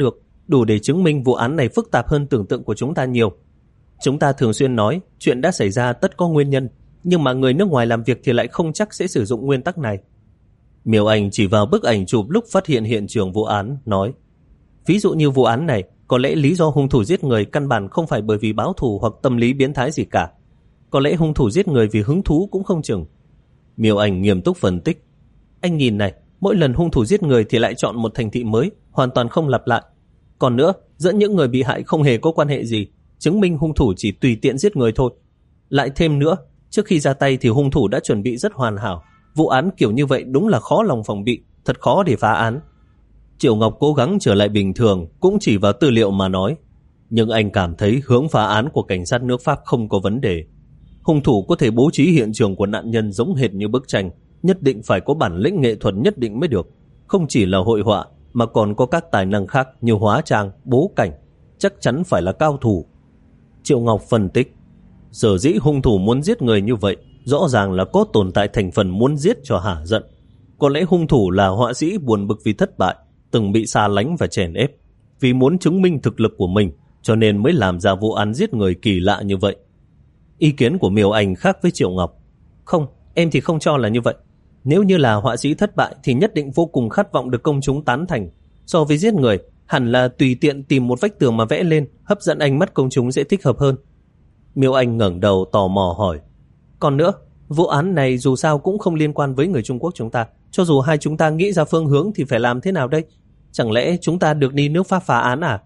đủ để chứng minh vụ án này phức tạp hơn tưởng tượng của chúng ta nhiều. Chúng ta thường xuyên nói chuyện đã xảy ra tất có nguyên nhân, nhưng mà người nước ngoài làm việc thì lại không chắc sẽ sử dụng nguyên tắc này. Miêu Anh chỉ vào bức ảnh chụp lúc phát hiện hiện trường vụ án, nói: ví dụ như vụ án này, có lẽ lý do hung thủ giết người căn bản không phải bởi vì báo thù hoặc tâm lý biến thái gì cả. Có lẽ hung thủ giết người vì hứng thú cũng không chừng. Miêu Anh nghiêm túc phân tích: anh nhìn này, mỗi lần hung thủ giết người thì lại chọn một thành thị mới, hoàn toàn không lặp lại. Còn nữa, giữa những người bị hại không hề có quan hệ gì, chứng minh hung thủ chỉ tùy tiện giết người thôi. Lại thêm nữa, trước khi ra tay thì hung thủ đã chuẩn bị rất hoàn hảo. Vụ án kiểu như vậy đúng là khó lòng phòng bị, thật khó để phá án. Triệu Ngọc cố gắng trở lại bình thường, cũng chỉ vào tư liệu mà nói. Nhưng anh cảm thấy hướng phá án của cảnh sát nước Pháp không có vấn đề. Hung thủ có thể bố trí hiện trường của nạn nhân giống hệt như bức tranh, nhất định phải có bản lĩnh nghệ thuật nhất định mới được. Không chỉ là hội họa, mà còn có các tài năng khác như hóa trang, bố cảnh. Chắc chắn phải là cao thủ. Triệu Ngọc phân tích: sở dĩ hung thủ muốn giết người như vậy, rõ ràng là có tồn tại thành phần muốn giết cho hả giận. Có lẽ hung thủ là họa sĩ buồn bực vì thất bại, từng bị xa lánh và chèn ép. Vì muốn chứng minh thực lực của mình, cho nên mới làm ra vụ án giết người kỳ lạ như vậy. Ý kiến của Miêu Anh khác với Triệu Ngọc. Không, em thì không cho là như vậy. Nếu như là họa sĩ thất bại thì nhất định vô cùng khát vọng được công chúng tán thành. So với giết người, hẳn là tùy tiện tìm một vách tường mà vẽ lên, hấp dẫn ánh mắt công chúng sẽ thích hợp hơn. Miêu Anh ngẩng đầu tò mò hỏi: còn nữa, vụ án này dù sao cũng không liên quan với người Trung Quốc chúng ta. Cho dù hai chúng ta nghĩ ra phương hướng thì phải làm thế nào đây? Chẳng lẽ chúng ta được đi nước Pháp phá án à?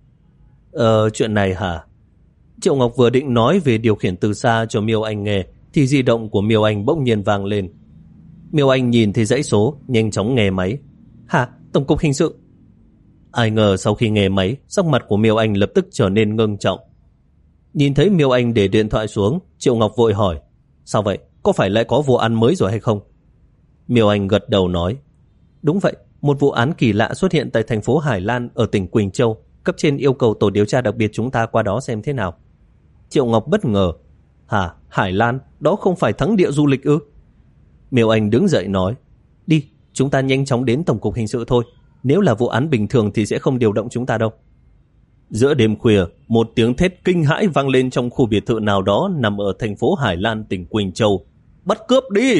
Ờ, chuyện này hả? Triệu Ngọc vừa định nói về điều khiển từ xa cho Miêu Anh nghe, thì di động của Miêu Anh bỗng nhiên vang lên. Miêu Anh nhìn thấy dãy số, nhanh chóng nghe máy. Hả? Tổng cục hình sự? Ai ngờ sau khi nghe máy, sắc mặt của Miêu Anh lập tức trở nên ngưng trọng. Nhìn thấy Miêu Anh để điện thoại xuống, Triệu Ngọc vội hỏi: sao vậy? Có phải lại có vụ án mới rồi hay không? Miêu Anh gật đầu nói: đúng vậy, một vụ án kỳ lạ xuất hiện tại thành phố Hải Lan ở tỉnh Quỳnh Châu. Cấp trên yêu cầu tổ điều tra đặc biệt chúng ta qua đó xem thế nào. Triệu Ngọc bất ngờ: hả? Hải Lan? Đó không phải thắng địa du lịch ư? Miêu Anh đứng dậy nói: đi, chúng ta nhanh chóng đến tổng cục hình sự thôi. Nếu là vụ án bình thường thì sẽ không điều động chúng ta đâu. Giữa đêm khuya, một tiếng thét kinh hãi vang lên trong khu biệt thự nào đó nằm ở thành phố Hải Lan, tỉnh Quỳnh Châu. Bắt cướp đi!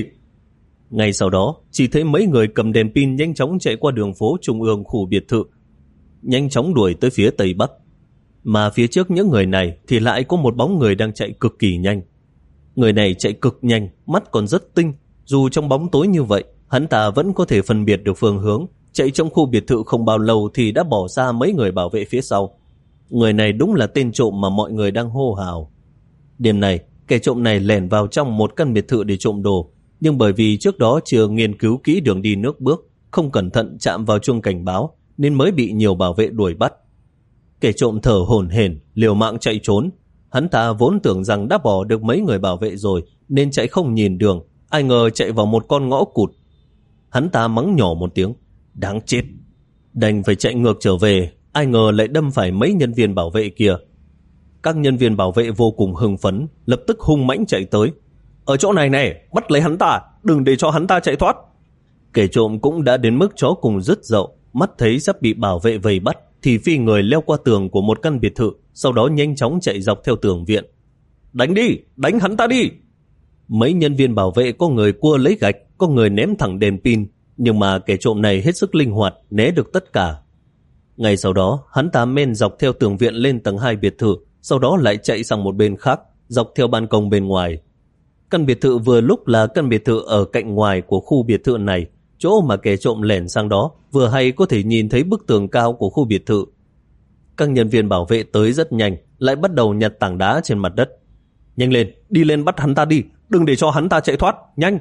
Ngay sau đó, chỉ thấy mấy người cầm đèn pin nhanh chóng chạy qua đường phố trung ương khu biệt thự, nhanh chóng đuổi tới phía tây bắc. Mà phía trước những người này thì lại có một bóng người đang chạy cực kỳ nhanh. Người này chạy cực nhanh, mắt còn rất tinh. Dù trong bóng tối như vậy, hắn ta vẫn có thể phân biệt được phương hướng. Chạy trong khu biệt thự không bao lâu thì đã bỏ xa mấy người bảo vệ phía sau. Người này đúng là tên trộm mà mọi người đang hô hào. Đêm này, kẻ trộm này lẻn vào trong một căn biệt thự để trộm đồ. Nhưng bởi vì trước đó chưa nghiên cứu kỹ đường đi nước bước, không cẩn thận chạm vào chuông cảnh báo, nên mới bị nhiều bảo vệ đuổi bắt. Kẻ trộm thở hổn hển, liều mạng chạy trốn. Hắn ta vốn tưởng rằng đã bỏ được mấy người bảo vệ rồi, nên chạy không nhìn đường. Ai ngờ chạy vào một con ngõ cụt. Hắn ta mắng nhỏ một tiếng: đáng chết! Đành phải chạy ngược trở về. Ai ngờ lại đâm phải mấy nhân viên bảo vệ kia. Các nhân viên bảo vệ vô cùng hưng phấn, lập tức hung mãnh chạy tới. Ở chỗ này này, bắt lấy hắn ta, đừng để cho hắn ta chạy thoát. Kẻ trộm cũng đã đến mức chó cùng rứt dậu, mắt thấy sắp bị bảo vệ vây bắt thì phi người leo qua tường của một căn biệt thự, sau đó nhanh chóng chạy dọc theo tường viện. Đánh đi, đánh hắn ta đi! Mấy nhân viên bảo vệ có người cua lấy gạch, có người ném thẳng đèn pin, nhưng mà kẻ trộm này hết sức linh hoạt, né được tất cả. Ngay sau đó, hắn ta men dọc theo tường viện lên tầng hai biệt thự, sau đó lại chạy sang một bên khác, dọc theo ban công bên ngoài. Căn biệt thự vừa lúc là căn biệt thự ở cạnh ngoài của khu biệt thự này, chỗ mà kẻ trộm lẻn sang đó vừa hay có thể nhìn thấy bức tường cao của khu biệt thự. Các nhân viên bảo vệ tới rất nhanh, lại bắt đầu nhặt tảng đá trên mặt đất. Nhanh lên, đi lên bắt hắn ta đi, đừng để cho hắn ta chạy thoát, nhanh!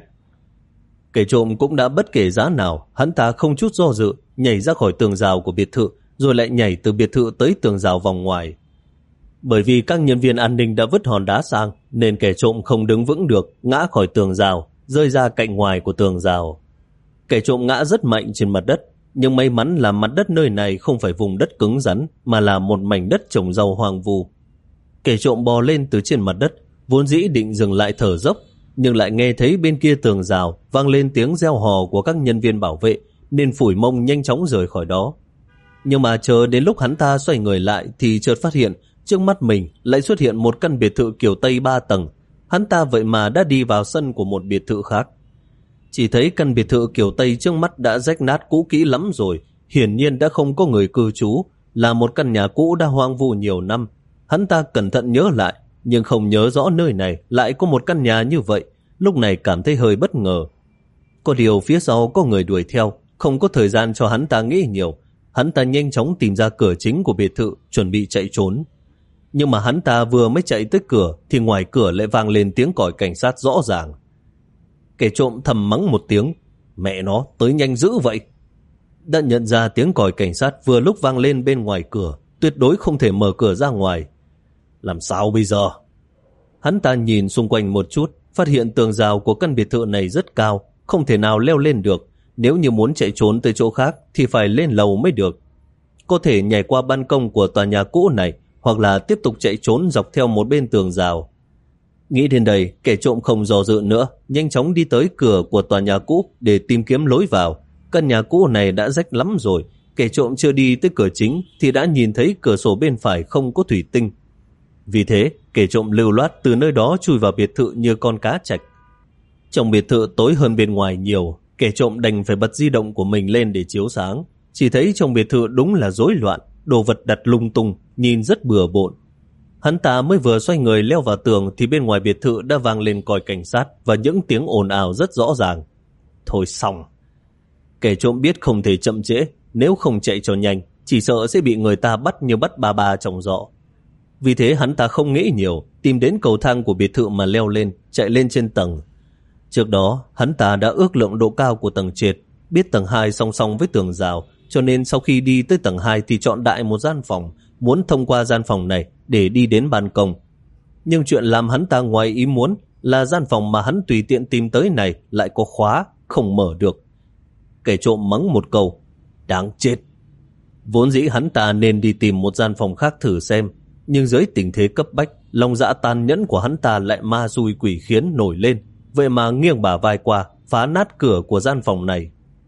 Kẻ trộm cũng đã bất kể giá nào, hắn ta không chút do dự, nhảy ra khỏi tường rào của biệt thự, rồi lại nhảy từ biệt thự tới tường rào vòng ngoài. Bởi vì các nhân viên an ninh đã vứt hòn đá sang, nên kẻ trộm không đứng vững được, ngã khỏi tường rào, rơi ra cạnh ngoài của tường rào. Kẻ trộm ngã rất mạnh trên mặt đất, nhưng may mắn là mặt đất nơi này không phải vùng đất cứng rắn, mà là một mảnh đất trồng rau hoang vu. Kẻ trộm bò lên từ trên mặt đất, vốn dĩ định dừng lại thở dốc, nhưng lại nghe thấy bên kia tường rào vang lên tiếng reo hò của các nhân viên bảo vệ, nên phủi mông nhanh chóng rời khỏi đó. Nhưng mà chờ đến lúc hắn ta xoay người lại thì chợt phát hiện trước mắt mình lại xuất hiện một căn biệt thự kiểu Tây ba tầng. Hắn ta vậy mà đã đi vào sân của một biệt thự khác. Chỉ thấy căn biệt thự kiểu Tây trước mắt đã rách nát cũ kỹ lắm rồi, hiển nhiên đã không có người cư trú, là một căn nhà cũ đã hoang vu nhiều năm. Hắn ta cẩn thận nhớ lại, nhưng không nhớ rõ nơi này lại có một căn nhà như vậy, lúc này cảm thấy hơi bất ngờ. Có điều phía sau có người đuổi theo, không có thời gian cho hắn ta nghĩ nhiều. Hắn ta nhanh chóng tìm ra cửa chính của biệt thự, chuẩn bị chạy trốn. Nhưng mà hắn ta vừa mới chạy tới cửa thì ngoài cửa lại vang lên tiếng còi cảnh sát rõ ràng. Kẻ trộm thầm mắng một tiếng, mẹ nó tới nhanh dữ vậy. Đã nhận ra tiếng còi cảnh sát vừa lúc vang lên bên ngoài cửa, tuyệt đối không thể mở cửa ra ngoài. Làm sao bây giờ? Hắn ta nhìn xung quanh một chút, phát hiện tường rào của căn biệt thự này rất cao, không thể nào leo lên được. Nếu như muốn chạy trốn tới chỗ khác thì phải lên lầu mới được. Có thể nhảy qua ban công của tòa nhà cũ này, hoặc là tiếp tục chạy trốn dọc theo một bên tường rào. Nghĩ đến đây, kẻ trộm không do dự nữa, nhanh chóng đi tới cửa của tòa nhà cũ để tìm kiếm lối vào. Căn nhà cũ này đã rách lắm rồi, kẻ trộm chưa đi tới cửa chính thì đã nhìn thấy cửa sổ bên phải không có thủy tinh. Vì thế, kẻ trộm lưu loát từ nơi đó chui vào biệt thự như con cá trạch. Trong biệt thự tối hơn bên ngoài nhiều, kẻ trộm đành phải bật di động của mình lên để chiếu sáng. Chỉ thấy trong biệt thự đúng là rối loạn, đồ vật đặt lung tung, nhìn rất bừa bộn. Hắn ta mới vừa xoay người leo vào tường thì bên ngoài biệt thự đã vang lên còi cảnh sát và những tiếng ồn ào rất rõ ràng. Thôi xong. Kẻ trộm biết không thể chậm trễ, nếu không chạy cho nhanh, chỉ sợ sẽ bị người ta bắt như bắt ba ba trong giỏ. Vì thế hắn ta không nghĩ nhiều, tìm đến cầu thang của biệt thự mà leo lên, chạy lên trên tầng. Trước đó, hắn ta đã ước lượng độ cao của tầng trệt, biết tầng hai song song với tường rào, cho nên sau khi đi tới tầng hai thì chọn đại một gian phòng, muốn thông qua gian phòng này để đi đến ban công. Nhưng chuyện làm hắn ta ngoài ý muốn là gian phòng mà hắn tùy tiện tìm tới này lại có khóa, không mở được. Kẻ trộm mắng một câu, đáng chết. Vốn dĩ hắn ta nên đi tìm một gian phòng khác thử xem, nhưng dưới tình thế cấp bách, lòng dạ tàn nhẫn của hắn ta lại ma xui quỷ khiến nổi lên, vậy mà nghiêng bả vai qua, phá nát cửa của gian phòng này.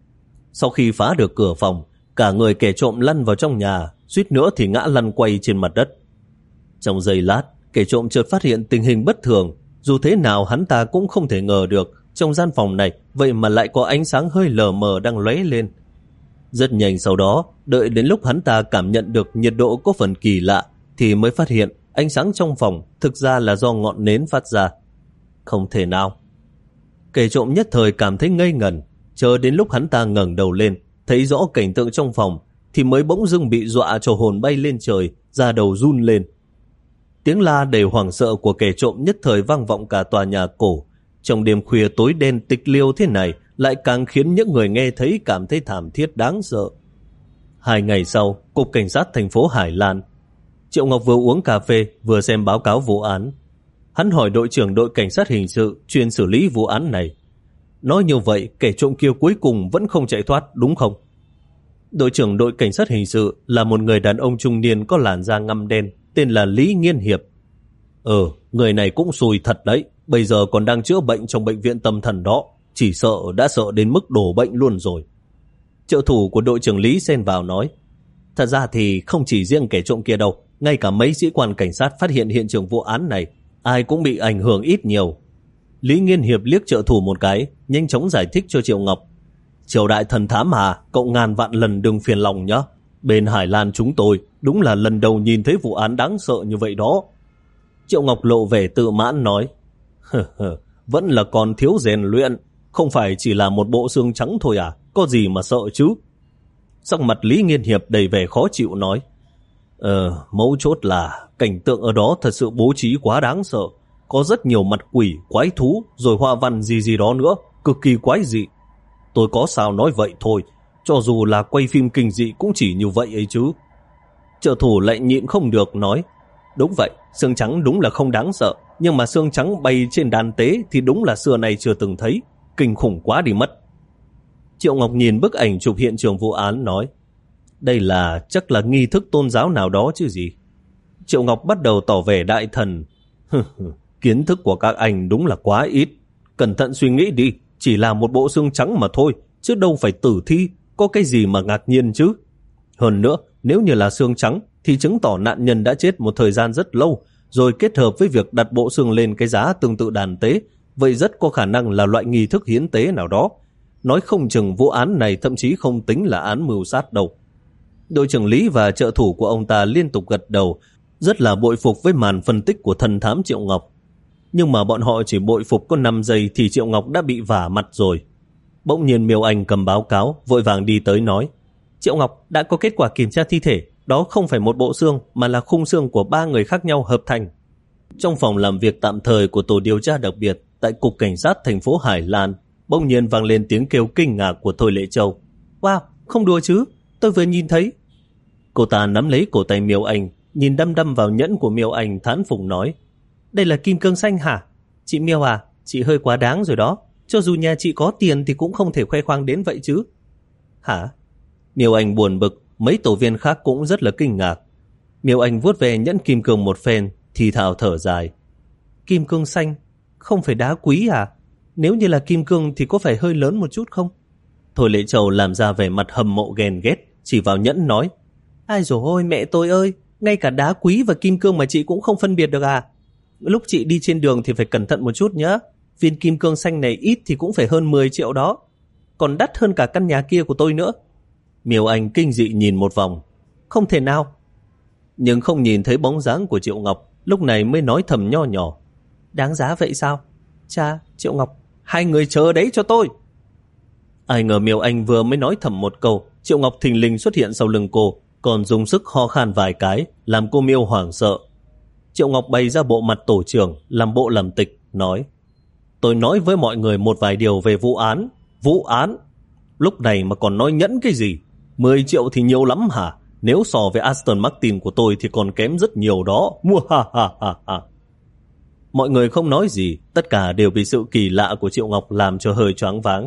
Sau khi phá được cửa phòng, cả người kẻ trộm lăn vào trong nhà, suýt nữa thì ngã lăn quay trên mặt đất. Trong giây lát, kẻ trộm chợt phát hiện tình hình bất thường, dù thế nào hắn ta cũng không thể ngờ được trong gian phòng này vậy mà lại có ánh sáng hơi lờ mờ đang lóe lên. Rất nhanh sau đó, đợi đến lúc hắn ta cảm nhận được nhiệt độ có phần kỳ lạ thì mới phát hiện ánh sáng trong phòng thực ra là do ngọn nến phát ra. Không thể nào. Kẻ trộm nhất thời cảm thấy ngây ngẩn, chờ đến lúc hắn ta ngẩng đầu lên, thấy rõ cảnh tượng trong phòng thì mới bỗng dưng bị dọa cho hồn bay lên trời, da đầu run lên. Tiếng la đầy hoảng sợ của kẻ trộm nhất thời vang vọng cả tòa nhà cổ. Trong đêm khuya tối đen tịch liêu thế này lại càng khiến những người nghe thấy cảm thấy thảm thiết đáng sợ. Hai ngày sau, Cục Cảnh sát thành phố Hải Lan. Triệu Ngọc vừa uống cà phê vừa xem báo cáo vụ án. Hắn hỏi đội trưởng đội cảnh sát hình sự chuyên xử lý vụ án này. Nói như vậy, kẻ trộm kia cuối cùng vẫn không chạy thoát đúng không? Đội trưởng đội cảnh sát hình sự là một người đàn ông trung niên có làn da ngăm đen, tên là Lý Nghiên Hiệp. Ờ, người này cũng xui thật đấy, bây giờ còn đang chữa bệnh trong bệnh viện tâm thần đó, chỉ sợ đã sợ đến mức đổ bệnh luôn rồi. Trợ thủ của đội trưởng Lý xen vào nói, thật ra thì không chỉ riêng kẻ trộm kia đâu, ngay cả mấy sĩ quan cảnh sát phát hiện hiện trường vụ án này, ai cũng bị ảnh hưởng ít nhiều. Lý Nghiên Hiệp liếc trợ thủ một cái, nhanh chóng giải thích cho Triệu Ngọc. Triều đại thần thám à, cậu ngàn vạn lần đừng phiền lòng nhé. Bên Hải Lan chúng tôi đúng là lần đầu nhìn thấy vụ án đáng sợ như vậy đó. Triệu Ngọc lộ vẻ tự mãn nói, vẫn là còn thiếu rèn luyện, không phải chỉ là một bộ xương trắng thôi à, có gì mà sợ chứ. Sắc mặt Lý Nghiên Hiệp đầy vẻ khó chịu nói, Ờ, mấu chốt là cảnh tượng ở đó thật sự bố trí quá đáng sợ, có rất nhiều mặt quỷ, quái thú, rồi hoa văn gì gì đó nữa, cực kỳ quái dị. Tôi có sao nói vậy thôi, cho dù là quay phim kinh dị cũng chỉ như vậy ấy chứ. Trợ thủ lại nhịn không được nói, đúng vậy, xương trắng đúng là không đáng sợ, nhưng mà xương trắng bay trên đàn tế thì đúng là xưa này chưa từng thấy, kinh khủng quá đi mất. Triệu Ngọc nhìn bức ảnh chụp hiện trường vụ án nói, đây là chắc là nghi thức tôn giáo nào đó chứ gì. Triệu Ngọc bắt đầu tỏ vẻ đại thần, kiến thức của các anh đúng là quá ít, cẩn thận suy nghĩ đi, chỉ là một bộ xương trắng mà thôi, chứ đâu phải tử thi, có cái gì mà ngạc nhiên chứ. Hơn nữa, nếu như là xương trắng thì chứng tỏ nạn nhân đã chết một thời gian rất lâu, rồi kết hợp với việc đặt bộ xương lên cái giá tương tự đàn tế, vậy rất có khả năng là loại nghi thức hiến tế nào đó. Nói không chừng vụ án này thậm chí không tính là án mưu sát đâu. Đội trưởng Lý và trợ thủ của ông ta liên tục gật đầu, rất là bội phục với màn phân tích của thần thám Triệu Ngọc. Nhưng mà bọn họ chỉ bội phục có năm giây thì Triệu Ngọc đã bị vả mặt rồi. Bỗng nhiên Miêu Anh cầm báo cáo, vội vàng đi tới nói: Triệu Ngọc đã có kết quả kiểm tra thi thể, đó không phải một bộ xương mà là khung xương của ba người khác nhau hợp thành. Trong phòng làm việc tạm thời của tổ điều tra đặc biệt tại Cục Cảnh sát thành phố Hải Lan, bỗng nhiên vang lên tiếng kêu kinh ngạc của Thôi Lệ Châu. Wow, không đùa chứ, tôi vừa nhìn thấy. Cô ta nắm lấy cổ tay Miêu Anh, nhìn đăm đăm vào nhẫn của Miêu Anh, thán phục nói: Đây là kim cương xanh hả? Chị Miêu à, chị hơi quá đáng rồi đó. Cho dù nhà chị có tiền thì cũng không thể khoe khoang đến vậy chứ. Hả? Miêu Anh buồn bực, mấy tổ viên khác cũng rất là kinh ngạc. Miêu Anh vuốt về nhẫn kim cương một phen, thì thào thở dài. Kim cương xanh, không phải đá quý à? Nếu như là kim cương thì có phải hơi lớn một chút không? Thôi Lệ Châu làm ra vẻ mặt hâm mộ ghen ghét, chỉ vào nhẫn nói: Ai dồi ôi mẹ tôi ơi, ngay cả đá quý và kim cương mà chị cũng không phân biệt được à? Lúc chị đi trên đường thì phải cẩn thận một chút nhé. Viên kim cương xanh này ít thì cũng phải hơn mười triệu đó. Còn đắt hơn cả căn nhà kia của tôi nữa. Miêu Anh kinh dị nhìn một vòng. Không thể nào. Nhưng không nhìn thấy bóng dáng của Triệu Ngọc, lúc này mới nói thầm nho nhỏ: Đáng giá vậy sao? Cha, Triệu Ngọc, hai người chờ đấy cho tôi. Ai ngờ Miêu Anh vừa mới nói thầm một câu, Triệu Ngọc thình lình xuất hiện sau lưng cô, còn dùng sức ho khan vài cái, làm cô Miêu hoảng sợ. Triệu Ngọc bày ra bộ mặt tổ trưởng, làm bộ làm tịch, nói: Tôi nói với mọi người một vài điều về vụ án. Vụ án? Lúc này mà còn nói nhẫn cái gì? mười triệu thì nhiều lắm hả? Nếu so với Aston Martin của tôi thì còn kém rất nhiều đó. Mua ha ha ha ha. Mọi người không nói gì, tất cả đều bị sự kỳ lạ của Triệu Ngọc làm cho hơi choáng váng.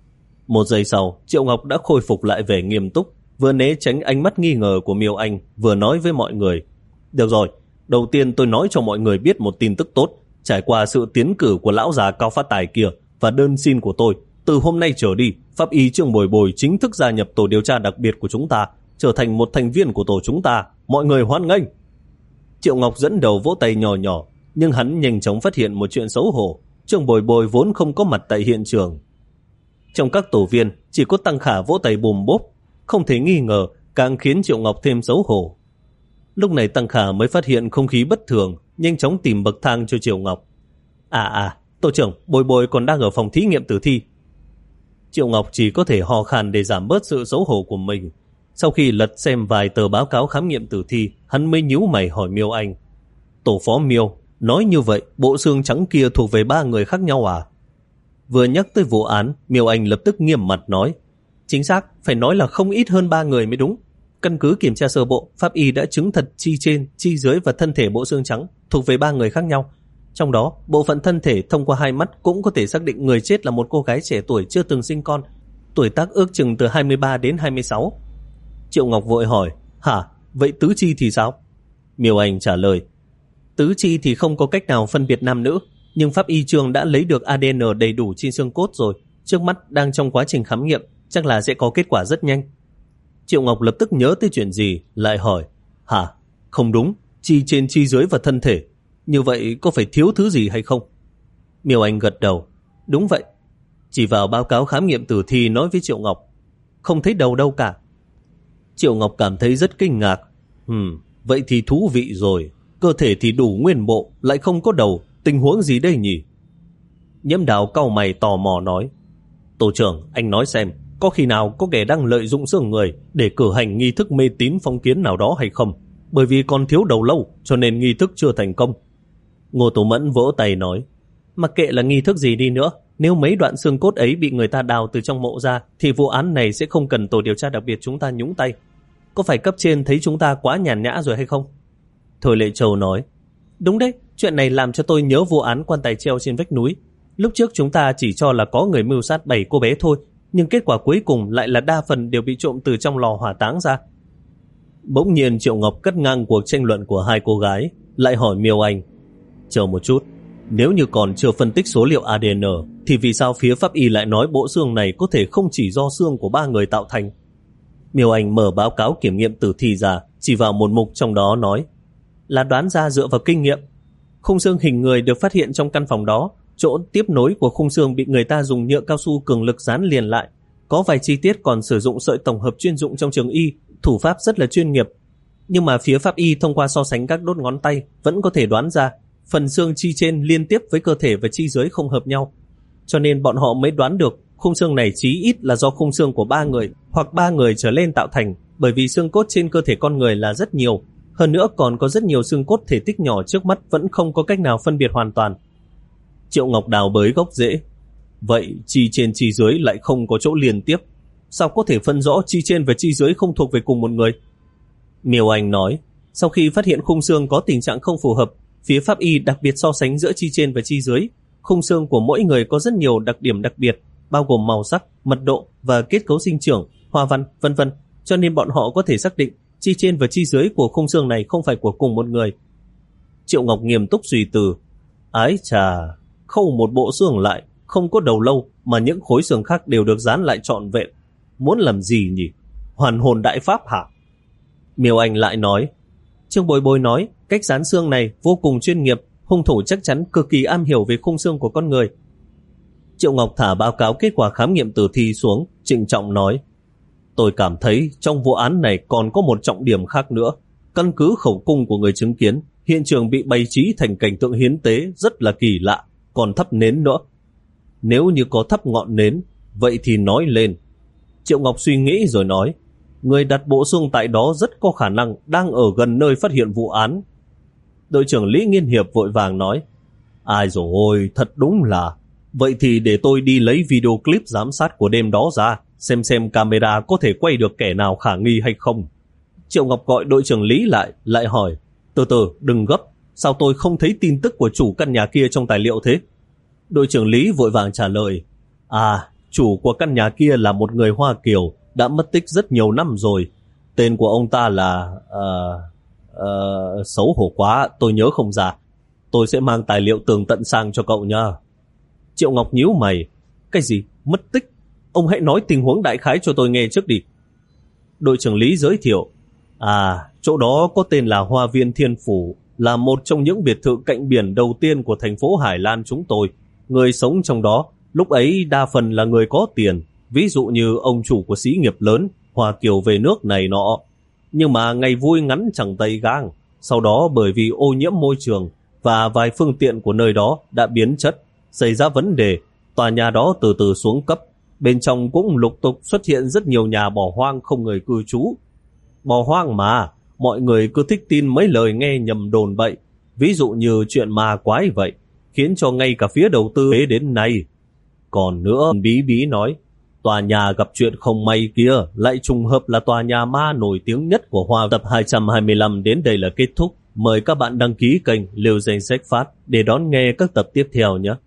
Một giây sau, Triệu Ngọc đã khôi phục lại vẻ nghiêm túc, vừa né tránh ánh mắt nghi ngờ của Miêu Anh, vừa nói với mọi người: Được rồi, đầu tiên tôi nói cho mọi người biết một tin tức tốt. Trải qua sự tiến cử của lão già cao phát tài kia và đơn xin của tôi, từ hôm nay trở đi, pháp y Trương Bồi Bồi chính thức gia nhập tổ điều tra đặc biệt của chúng ta, trở thành một thành viên của tổ chúng ta. Mọi người hoan nghênh. Triệu Ngọc dẫn đầu vỗ tay nhỏ nhỏ, nhưng hắn nhanh chóng phát hiện một chuyện xấu hổ. Trương Bồi Bồi vốn không có mặt tại hiện trường. Trong các tổ viên, chỉ có Tăng Khả vỗ tay bùm bốp, không thể nghi ngờ, càng khiến Triệu Ngọc thêm xấu hổ. Lúc này Tăng Khả mới phát hiện không khí bất thường, nhanh chóng tìm bậc thang cho Triệu Ngọc. À à, tổ trưởng, Bồi Bồi còn đang ở phòng thí nghiệm tử thi. Triệu Ngọc chỉ có thể hò khan để giảm bớt sự xấu hổ của mình. Sau khi lật xem vài tờ báo cáo khám nghiệm tử thi, hắn mới nhíu mày hỏi Miêu Anh: Tổ phó Miêu, nói như vậy bộ xương trắng kia thuộc về ba người khác nhau à? Vừa nhắc tới vụ án, Miêu Anh lập tức nghiêm mặt nói: Chính xác, phải nói là không ít hơn ba người mới đúng. Căn cứ kiểm tra sơ bộ, pháp y đã chứng thật chi trên, chi dưới và thân thể bộ xương trắng thuộc về ba người khác nhau. Trong đó, bộ phận thân thể thông qua hai mắt cũng có thể xác định người chết là một cô gái trẻ tuổi chưa từng sinh con, tuổi tác ước chừng từ hai mươi ba đến hai mươi sáu. Triệu Ngọc vội hỏi: Hả, vậy tứ chi thì sao? Miêu Anh trả lời: Tứ chi thì không có cách nào phân biệt nam nữ, nhưng pháp y Trương đã lấy được a đê en đầy đủ trên xương cốt rồi, trước mắt đang trong quá trình khám nghiệm, chắc là sẽ có kết quả rất nhanh. Triệu Ngọc lập tức nhớ tới chuyện gì, lại hỏi: Hả, không đúng, chi trên chi dưới và thân thể, như vậy có phải thiếu thứ gì hay không? Miêu Anh gật đầu: Đúng vậy. Chỉ vào báo cáo khám nghiệm tử thi nói với Triệu Ngọc: Không thấy đầu đâu cả. Triệu Ngọc cảm thấy rất kinh ngạc. Ừm, vậy thì thú vị rồi, cơ thể thì đủ nguyên bộ, lại không có đầu, tình huống gì đây nhỉ? Nhiễm Đào cau mày tò mò nói: Tổ trưởng, anh nói xem, có khi nào có kẻ đang lợi dụng xương người để cử hành nghi thức mê tín phong kiến nào đó hay không? Bởi vì còn thiếu đầu lâu cho nên nghi thức chưa thành công. Ngô Tổ Mẫn vỗ tay nói: Mặc kệ là nghi thức gì đi nữa, nếu mấy đoạn xương cốt ấy bị người ta đào từ trong mộ ra thì vụ án này sẽ không cần tổ điều tra đặc biệt chúng ta nhúng tay. Có phải cấp trên thấy chúng ta quá nhàn nhã rồi hay không? Thôi Lệ Châu nói: Đúng đấy, chuyện này làm cho tôi nhớ vụ án quan tài treo trên vách núi. Lúc trước chúng ta chỉ cho là có người mưu sát bảy cô bé thôi, nhưng kết quả cuối cùng lại là đa phần đều bị trộm từ trong lò hỏa táng ra. Bỗng nhiên Triệu Ngọc cắt ngang cuộc tranh luận của hai cô gái, lại hỏi Miêu Anh: Chờ một chút, nếu như còn chưa phân tích số liệu a đê en thì vì sao phía pháp y lại nói bộ xương này có thể không chỉ do xương của ba người tạo thành? Miêu Anh mở báo cáo kiểm nghiệm tử thi ra, chỉ vào một mục trong đó nói là đoán ra dựa vào kinh nghiệm. Khung xương hình người được phát hiện trong căn phòng đó, chỗ tiếp nối của khung xương bị người ta dùng nhựa cao su cường lực dán liền lại. Có vài chi tiết còn sử dụng sợi tổng hợp chuyên dụng trong trường y, thủ pháp rất là chuyên nghiệp. Nhưng mà phía pháp y thông qua so sánh các đốt ngón tay vẫn có thể đoán ra phần xương chi trên liên tiếp với cơ thể và chi dưới không hợp nhau. Cho nên bọn họ mới đoán được khung xương này chí ít là do khung xương của ba người hoặc ba người trở lên tạo thành, bởi vì xương cốt trên cơ thể con người là rất nhiều. Hơn nữa còn có rất nhiều xương cốt thể tích nhỏ trước mắt vẫn không có cách nào phân biệt hoàn toàn. Triệu Ngọc đào bới gốc rễ. Vậy chi trên chi dưới lại không có chỗ liên tiếp, sao có thể phân rõ chi trên và chi dưới không thuộc về cùng một người? Miêu Anh nói, sau khi phát hiện khung xương có tình trạng không phù hợp, phía pháp y đặc biệt so sánh giữa chi trên và chi dưới. Khung xương của mỗi người có rất nhiều đặc điểm đặc biệt, bao gồm màu sắc, mật độ và kết cấu sinh trưởng, hoa văn, vân vân, cho nên bọn họ có thể xác định chi trên và chi dưới của khung xương này không phải của cùng một người. Triệu Ngọc nghiêm túc suy tư. Ái chà, khâu một bộ xương lại, không có đầu lâu mà những khối xương khác đều được dán lại trọn vẹn. Muốn làm gì nhỉ? Hoàn hồn đại pháp hả? Miêu Anh lại nói. Trương Bối Bối nói, cách dán xương này vô cùng chuyên nghiệp, hung thủ chắc chắn cực kỳ am hiểu về khung xương của con người. Triệu Ngọc thả báo cáo kết quả khám nghiệm tử thi xuống, trịnh trọng nói. Tôi cảm thấy trong vụ án này còn có một trọng điểm khác nữa. Căn cứ khẩu cung của người chứng kiến, hiện trường bị bày trí thành cảnh tượng hiến tế rất là kỳ lạ, còn thắp nến nữa. Nếu như có thắp ngọn nến, vậy thì nói lên. Triệu Ngọc suy nghĩ rồi nói, người đặt bộ xương tại đó rất có khả năng đang ở gần nơi phát hiện vụ án. Đội trưởng Lý Nghiên Hiệp vội vàng nói, ai rồi ôi, thật đúng là. Vậy thì để tôi đi lấy video clip giám sát của đêm đó ra, xem xem camera có thể quay được kẻ nào khả nghi hay không. Triệu Ngọc gọi đội trưởng Lý lại, lại hỏi, từ từ, đừng gấp, sao tôi không thấy tin tức của chủ căn nhà kia trong tài liệu thế? Đội trưởng Lý vội vàng trả lời, à, chủ của căn nhà kia là một người Hoa Kiều, đã mất tích rất nhiều năm rồi. Tên của ông ta là... Uh, uh, xấu hổ quá, tôi nhớ không ra. Tôi sẽ mang tài liệu tường tận sang cho cậu nha. Triệu Ngọc nhíu mày, cái gì? Mất tích? Ông hãy nói tình huống đại khái cho tôi nghe trước đi. Đội trưởng Lý giới thiệu, à, chỗ đó có tên là Hoa Viên Thiên Phủ, là một trong những biệt thự cạnh biển đầu tiên của thành phố Hải Lan chúng tôi. Người sống trong đó lúc ấy đa phần là người có tiền, ví dụ như ông chủ của xí nghiệp lớn, Hoa Kiều về nước này nọ. Nhưng mà ngày vui ngắn chẳng tay gang, sau đó bởi vì ô nhiễm môi trường và vài phương tiện của nơi đó đã biến chất, xảy ra vấn đề, tòa nhà đó từ từ xuống cấp. Bên trong cũng lục tục xuất hiện rất nhiều nhà bỏ hoang không người cư trú. Bỏ hoang mà, mọi người cứ thích tin mấy lời nghe nhầm đồn bậy, ví dụ như chuyện ma quái vậy, khiến cho ngay cả phía đầu tư bế đến nay. Còn nữa, bí bí nói, tòa nhà gặp chuyện không may kia lại trùng hợp là tòa nhà ma nổi tiếng nhất của Hoa. Tập hai trăm hai mươi lăm đến đây là kết thúc. Mời các bạn đăng ký kênh Liều Danh Sách Phát để đón nghe các tập tiếp theo nhé.